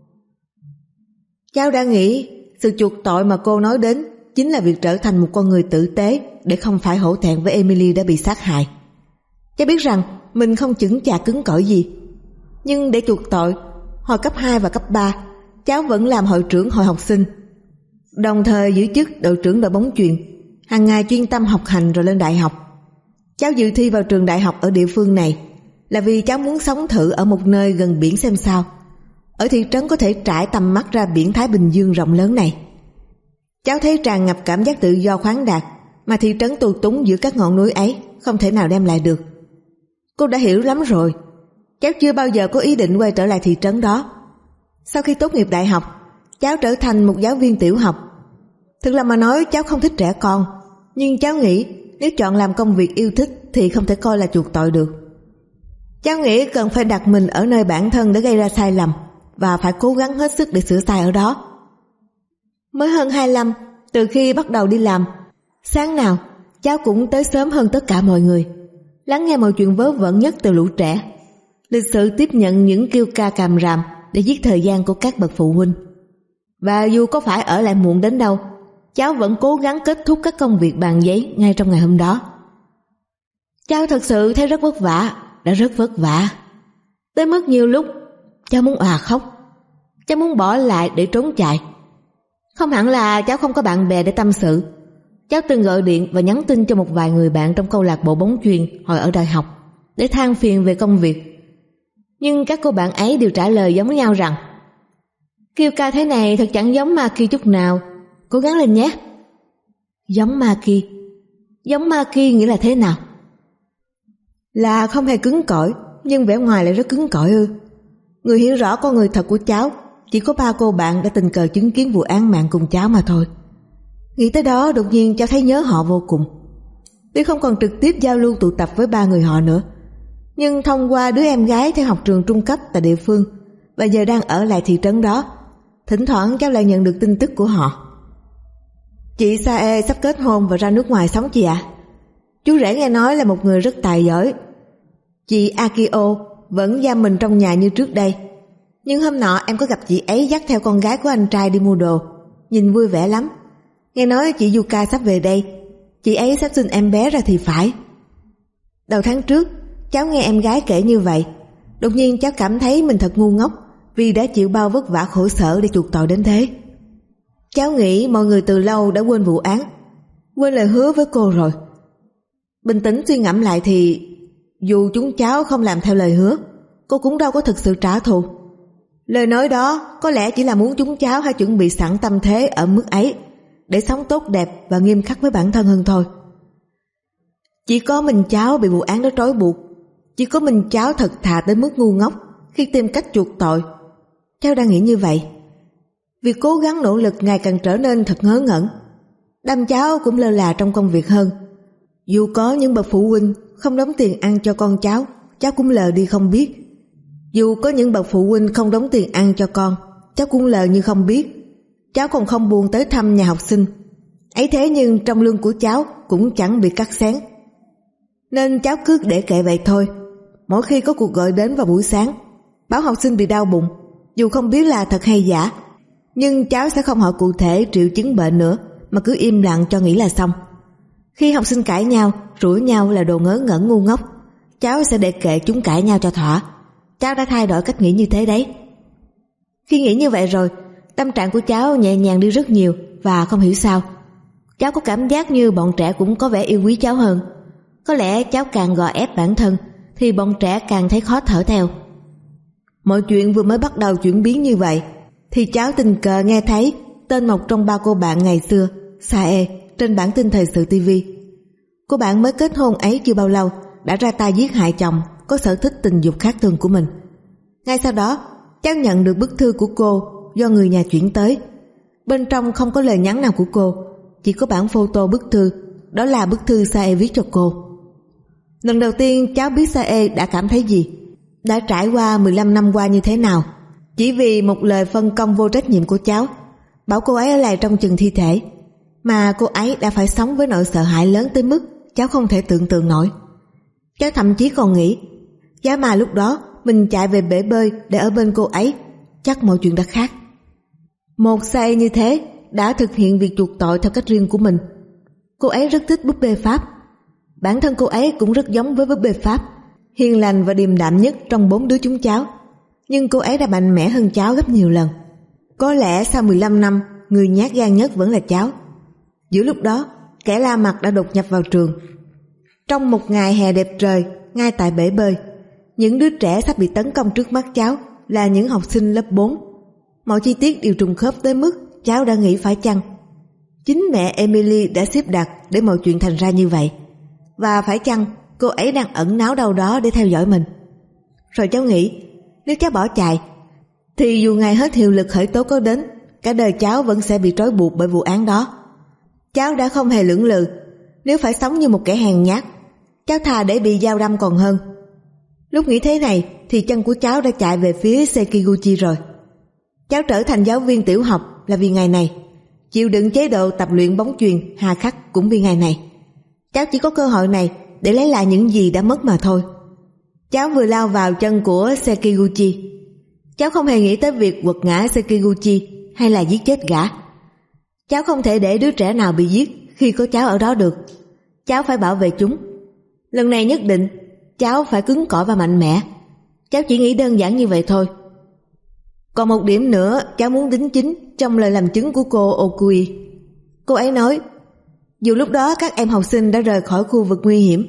[SPEAKER 1] Cháu đã nghĩ sự chuộc tội mà cô nói đến chính là việc trở thành một con người tử tế để không phải hổ thẹn với Emily đã bị sát hại. Cháu biết rằng mình không chững chạc cứng cỏi gì, nhưng để chuộc tội, hồi cấp 2 và cấp 3 cháu vẫn làm hội trưởng hội học sinh, đồng thời giữ chức đội trưởng đội bóng chuyền, hàng ngày chuyên tâm học hành rồi lên đại học. Cháu dự thi vào trường đại học ở địa phương này là vì cháu muốn sống thử ở một nơi gần biển xem sao, ở thị trấn có thể trải tầm mắt ra biển Thái Bình Dương rộng lớn này. Cháu thấy tràn ngập cảm giác tự do khoáng đạt mà thị trấn tù túng giữa các ngọn núi ấy không thể nào đem lại được. Cô đã hiểu lắm rồi. Cháu chưa bao giờ có ý định quay trở lại thị trấn đó. Sau khi tốt nghiệp đại học, cháu trở thành một giáo viên tiểu học. Thực là mà nói cháu không thích trẻ con, nhưng cháu nghĩ nếu chọn làm công việc yêu thích thì không thể coi là chuộc tội được. Cháu nghĩ cần phải đặt mình ở nơi bản thân đã gây ra sai lầm và phải cố gắng hết sức để sửa sai ở đó. Mới hơn 25, từ khi bắt đầu đi làm, sáng nào cháu cũng tới sớm hơn tất cả mọi người, lắng nghe mọi chuyện vớ vẩn nhất từ lũ trẻ, lịch sự tiếp nhận những kêu ca càm ràm để giết thời gian của các bậc phụ huynh. Và dù có phải ở lại muộn đến đâu, cháu vẫn cố gắng kết thúc các công việc bàn giấy ngay trong ngày hôm đó. Cháu thật sự thấy rất vất vả, đã rất vất vả. Tới mức nhiều lúc cháu muốn òa khóc, cháu muốn bỏ lại để trốn chạy. Không hẳn là cháu không có bạn bè để tâm sự. Cháu từng gọi điện và nhắn tin cho một vài người bạn trong câu lạc bộ bóng chuyền hồi ở đại học để than phiền về công việc. Nhưng các cô bạn ấy đều trả lời giống nhau rằng kêu ca thế này thật chẳng giống Maki chút nào, cố gắng lên nhé. Giống Maki? Giống Maki nghĩa là thế nào? Là không hề cứng cỏi, nhưng vẻ ngoài lại rất cứng cỏi ư? Người hiểu rõ con người thật của cháu chỉ có 3 cô bạn đã tình cờ chứng kiến vụ án mạng cùng cháu mà thôi. Nghĩ tới đó đột nhiên cháu thấy nhớ họ vô cùng. Tuy không còn trực tiếp giao lưu tụ tập với 3 người họ nữa, nhưng thông qua đứa em gái theo học trường trung cấp tại địa phương và giờ đang ở lại thị trấn đó, thỉnh thoảng cháu lại nhận được tin tức của họ. Chị Sae sắp kết hôn và ra nước ngoài sống chị ạ. Chú rể nghe nói là một người rất tài giỏi. Chị Akio vẫn giam mình trong nhà như trước đây, nhưng hôm nọ em có gặp chị ấy dắt theo con gái của anh trai đi mua đồ, nhìn vui vẻ lắm. Nghe nói chị Yuka sắp về đây, chị ấy sắp sinh em bé ra thì phải. Đầu tháng trước cháu nghe em gái kể như vậy, đột nhiên cháu cảm thấy mình thật ngu ngốc vì đã chịu bao vất vả khổ sở để chuộc tội đến thế. Cháu nghĩ mọi người từ lâu đã quên vụ án, quên lời hứa với cô rồi. Bình tĩnh suy ngẫm lại thì dù chúng cháu không làm theo lời hứa, cô cũng đâu có thực sự trả thù. Lời nói đó có lẽ chỉ là muốn chúng cháu hãy chuẩn bị sẵn tâm thế ở mức ấy để sống tốt đẹp và nghiêm khắc với bản thân hơn thôi. Chỉ có mình cháu bị vụ án đó trói buộc, chỉ có mình cháu thật thà tới mức ngu ngốc khi tìm cách chuộc tội. Cháu đang nghĩ như vậy. Việc cố gắng nỗ lực ngày càng trở nên thật ngớ ngẩn. Đâm cháu cũng lơ là trong công việc hơn. Dù có những bậc phụ huynh không đóng tiền ăn cho con cháu, cháu cũng lờ đi không biết. Dù có những bậc phụ huynh không đóng tiền ăn cho con, cháu cũng lờ như không biết. Cháu còn không buồn tới thăm nhà học sinh. Ấy thế nhưng trong lương của cháu cũng chẳng bị cắt xén. Nên cháu cứ để kệ vậy thôi. Mỗi khi có cuộc gọi đến vào buổi sáng báo học sinh bị đau bụng, dù không biết là thật hay giả, nhưng cháu sẽ không hỏi cụ thể triệu chứng bệnh nữa, mà cứ im lặng cho nghĩ là xong. Khi học sinh cãi nhau, rủa nhau là đồ ngớ ngẩn ngu ngốc, cháu sẽ để kệ chúng cãi nhau cho thỏa. Cháu đã thay đổi cách nghĩ như thế đấy. Khi nghĩ như vậy rồi, tâm trạng của cháu nhẹ nhàng đi rất nhiều. Và không hiểu sao, cháu có cảm giác như bọn trẻ cũng có vẻ yêu quý cháu hơn. Có lẽ cháu càng gò ép bản thân thì bọn trẻ càng thấy khó thở theo. Mọi chuyện vừa mới bắt đầu chuyển biến như vậy thì cháu tình cờ nghe thấy tên một trong ba cô bạn ngày xưa, Sae, trên bản tin thời sự TV. Cô bạn mới kết hôn ấy chưa bao lâu đã ra tay giết hại chồng có sở thích tình dục khác thường của mình. Ngay sau đó, cháu nhận được bức thư của cô do người nhà chuyển tới. Bên trong không có lời nhắn nào của cô, chỉ có bản photo bức thư. Đó là bức thư Sae viết cho cô. Lần đầu tiên cháu biết Sae đã cảm thấy gì, đã trải qua 15 năm qua như thế nào, chỉ vì một lời phân công vô trách nhiệm của cháu bảo cô ấy ở lại trong chừng thi thể, mà cô ấy đã phải sống với nỗi sợ hãi lớn tới mức cháu không thể tưởng tượng nổi. Cháu thậm chí còn nghĩ giá mà lúc đó mình chạy về bể bơi để ở bên cô ấy, chắc mọi chuyện đã khác. Một Sae như thế đã thực hiện việc chuộc tội theo cách riêng của mình. Cô ấy rất thích búp bê Pháp. Bản thân cô ấy cũng rất giống với búp bê Pháp, hiền lành và điềm đạm nhất trong 4 đứa chúng cháu. Nhưng cô ấy đã mạnh mẽ hơn cháu gấp nhiều lần. Có lẽ sau 15 năm, người nhát gan nhất vẫn là cháu. Giữa lúc đó, kẻ la mặt đã đột nhập vào trường. Trong một ngày hè đẹp trời, ngay tại bể bơi, những đứa trẻ sắp bị tấn công trước mắt cháu là những học sinh lớp 4. Mọi chi tiết đều trùng khớp tới mức cháu đã nghĩ phải chăng chính mẹ Emily đã xếp đặt để mọi chuyện thành ra như vậy, và phải chăng cô ấy đang ẩn náu đâu đó để theo dõi mình. Rồi cháu nghĩ nếu cháu bỏ chạy thì dù ngày hết hiệu lực khởi tố có đến, cả đời cháu vẫn sẽ bị trói buộc bởi vụ án đó. Cháu đã không hề lưỡng lự. Nếu phải sống như một kẻ hèn nhát, cháu thà để bị dao đâm còn hơn. Lúc nghĩ thế này thì chân của cháu đã chạy về phía Sekiguchi rồi. Cháu trở thành giáo viên tiểu học là vì ngày này, chịu đựng chế độ tập luyện bóng chuyền hà khắc cũng vì ngày này. Cháu chỉ có cơ hội này để lấy lại những gì đã mất mà thôi. Cháu vừa lao vào chân của Sekiguchi. Cháu không hề nghĩ tới việc quật ngã Sekiguchi hay là giết chết gã. Cháu không thể để đứa trẻ nào bị giết khi có cháu ở đó được. Cháu phải bảo vệ chúng. Lần này nhất định cháu phải cứng cỏi và mạnh mẽ. Cháu chỉ nghĩ đơn giản như vậy thôi. Còn một điểm nữa cháu muốn đính chính trong lời làm chứng của cô Okui. Cô ấy nói dù lúc đó các em học sinh đã rời khỏi khu vực nguy hiểm,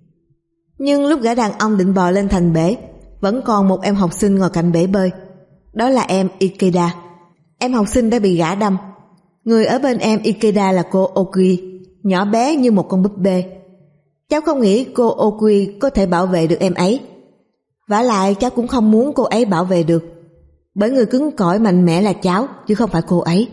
[SPEAKER 1] nhưng lúc gã đàn ông định bò lên thành bể, vẫn còn một em học sinh ngồi cạnh bể bơi. Đó là em Ikeda. Em học sinh đã bị gã đâm. Người ở bên em Ikeda là cô Okui, nhỏ bé như một con búp bê. Cháu không nghĩ cô Okui có thể bảo vệ được em ấy. Vả lại cháu cũng không muốn cô ấy bảo vệ được, bởi người cứng cỏi mạnh mẽ là cháu chứ không phải cô ấy.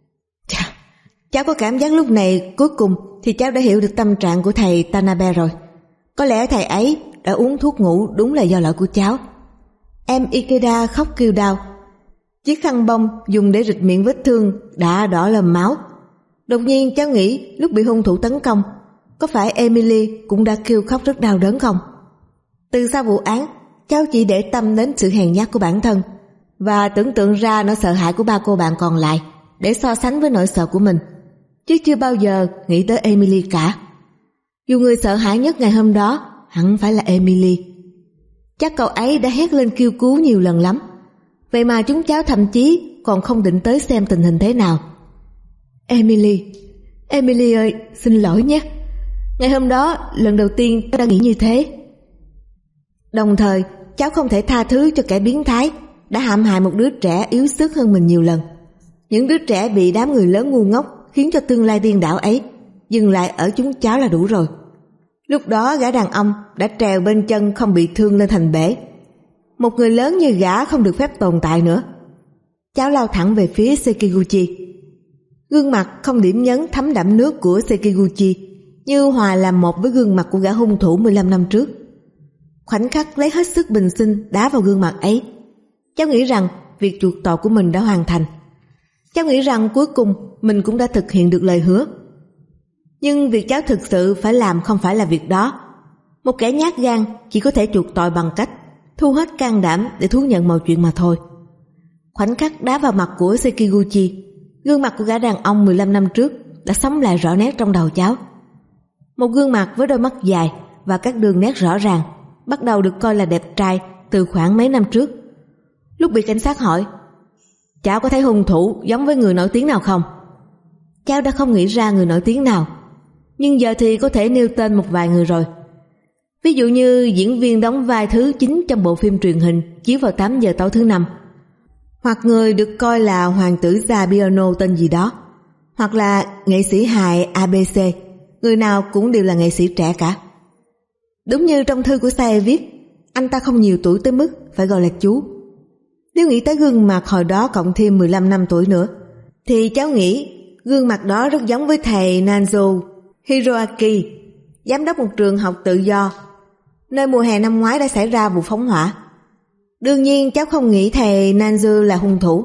[SPEAKER 1] Cháu có cảm giác lúc này cuối cùng thì cháu đã hiểu được tâm trạng của thầy Tanabe rồi. Có lẽ thầy ấy đã uống thuốc ngủ đúng là do lỗi của cháu. Em Ikeda khóc kêu đau. Chiếc khăn bông dùng để rịt miệng vết thương đã đỏ lòm máu. Đột nhiên cháu nghĩ lúc bị hung thủ tấn công, có phải Emily cũng đã kêu khóc rất đau đớn không? Từ sau vụ án, cháu chỉ để tâm đến sự hèn nhát của bản thân và tưởng tượng ra nỗi sợ hãi của ba cô bạn còn lại để so sánh với nỗi sợ của mình, chứ chưa bao giờ nghĩ tới Emily cả. Dù người sợ hãi nhất ngày hôm đó hẳn phải là Emily. Chắc cậu ấy đã hét lên kêu cứu nhiều lần lắm, Vậy mà chúng cháu thậm chí còn không định tới xem tình hình thế nào. Emily ơi, xin lỗi nhé. Ngày hôm đó lần đầu tiên cháu đã nghĩ như thế. Đồng thời cháu không thể tha thứ cho kẻ biến thái đã hãm hại một đứa trẻ yếu sức hơn mình nhiều lần. Những đứa trẻ bị đám người lớn ngu ngốc khiến cho tương lai điên đảo ấy dừng lại ở chúng cháu là đủ rồi. Lúc đó gã đàn ông đã trèo bên chân không bị thương lên thành bể. Một người lớn như gã không được phép tồn tại nữa. Cháu lao thẳng về phía Sekiguchi. Gương mặt không điểm nhấn thấm đẫm nước của Sekiguchi như hòa làm một với gương mặt của gã hung thủ 15 năm trước. Khoảnh khắc lấy hết sức bình sinh đá vào gương mặt ấy, cháu nghĩ rằng việc chuộc tội của mình đã hoàn thành. Cháu nghĩ rằng cuối cùng mình cũng đã thực hiện được lời hứa. Nhưng việc cháu thực sự phải làm không phải là việc đó. Một kẻ nhát gan chỉ có thể chuộc tội bằng cách thu hết can đảm để thú nhận mọi chuyện mà thôi. Khoảnh khắc đá vào mặt của Sekiguchi, gương mặt của gã đàn ông 15 năm trước đã sống lại rõ nét trong đầu cháu. Một gương mặt với đôi mắt dài và các đường nét rõ ràng, bắt đầu được coi là đẹp trai từ khoảng mấy năm trước. Lúc bị cảnh sát hỏi, cháu có thấy hung thủ giống với người nổi tiếng nào không? Cháu đã không nghĩ ra người nổi tiếng nào, nhưng giờ thì có thể nêu tên một vài người rồi. Ví dụ như diễn viên đóng vai thứ 9 trong bộ phim truyền hình chiếu vào 8 giờ tối thứ Năm, hoặc người được coi là hoàng tử già piano tên gì đó, hoặc là nghệ sĩ hài ABC. Người nào cũng đều là nghệ sĩ trẻ cả. Đúng như trong thư của Sae viết, anh ta không nhiều tuổi tới mức phải gọi là chú. Nếu nghĩ tới gương mặt hồi đó cộng thêm 15 năm tuổi nữa, thì cháu nghĩ gương mặt đó rất giống với thầy Nanzo Hiroaki, giám đốc một trường học tự do, nơi mùa hè năm ngoái đã xảy ra vụ phóng hỏa. Đương nhiên cháu không nghĩ thầy Nanzo là hung thủ.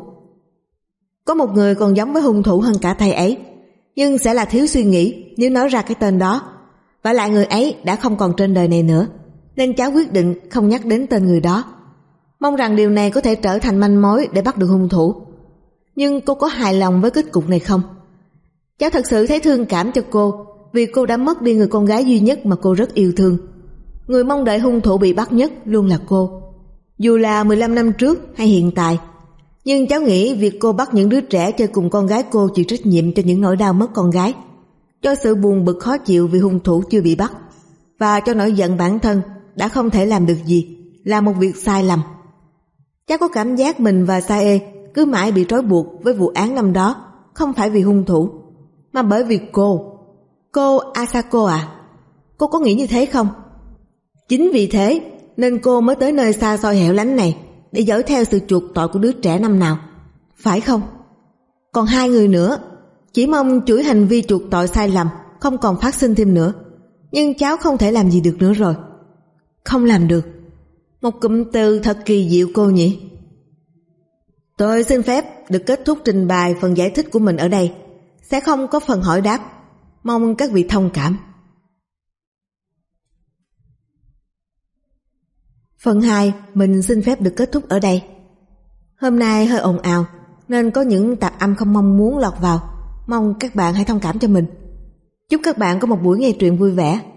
[SPEAKER 1] Có một người còn giống với hung thủ hơn cả thầy ấy, nhưng sẽ là thiếu suy nghĩ nếu nói ra cái tên đó. Và lại người ấy đã không còn trên đời này nữa, nên cháu quyết định không nhắc đến tên người đó. Mong rằng điều này có thể trở thành manh mối để bắt được hung thủ. Nhưng cô có hài lòng với kết cục này không? Cháu thật sự thấy thương cảm cho cô, vì cô đã mất đi người con gái duy nhất mà cô rất yêu thương. Người mong đợi hung thủ bị bắt nhất luôn là cô, dù là 15 năm trước hay hiện tại. Nhưng cháu nghĩ việc cô bắt những đứa trẻ chơi cùng con gái cô chịu trách nhiệm cho những nỗi đau mất con gái, cho sự buồn bực khó chịu vì hung thủ chưa bị bắt, và cho nỗi giận bản thân đã không thể làm được gì, là một việc sai lầm. Cháu có cảm giác mình và Sae cứ mãi bị trói buộc với vụ án năm đó, không phải vì hung thủ, mà bởi vì cô Asako à. Cô có nghĩ như thế không? Chính vì thế nên cô mới tới nơi xa xôi hẻo lánh này để dõi theo sự chuộc tội của đứa trẻ năm nào, phải không? Còn 2 người nữa, chỉ mong chuỗi hành vi chuộc tội sai lầm không còn phát sinh thêm nữa. Nhưng cháu không thể làm gì được nữa rồi. Không làm được, một cụm từ thật kỳ diệu cô nhỉ. Tôi xin phép được kết thúc trình bày phần giải thích của mình ở đây, sẽ không có phần hỏi đáp. Mong các vị thông cảm. Phần 2 mình xin phép được kết thúc ở đây. Hôm nay hơi ồn ào nên có những tạp âm không mong muốn lọt vào, mong các bạn hãy thông cảm cho mình. Chúc các bạn có một buổi nghe truyện vui vẻ.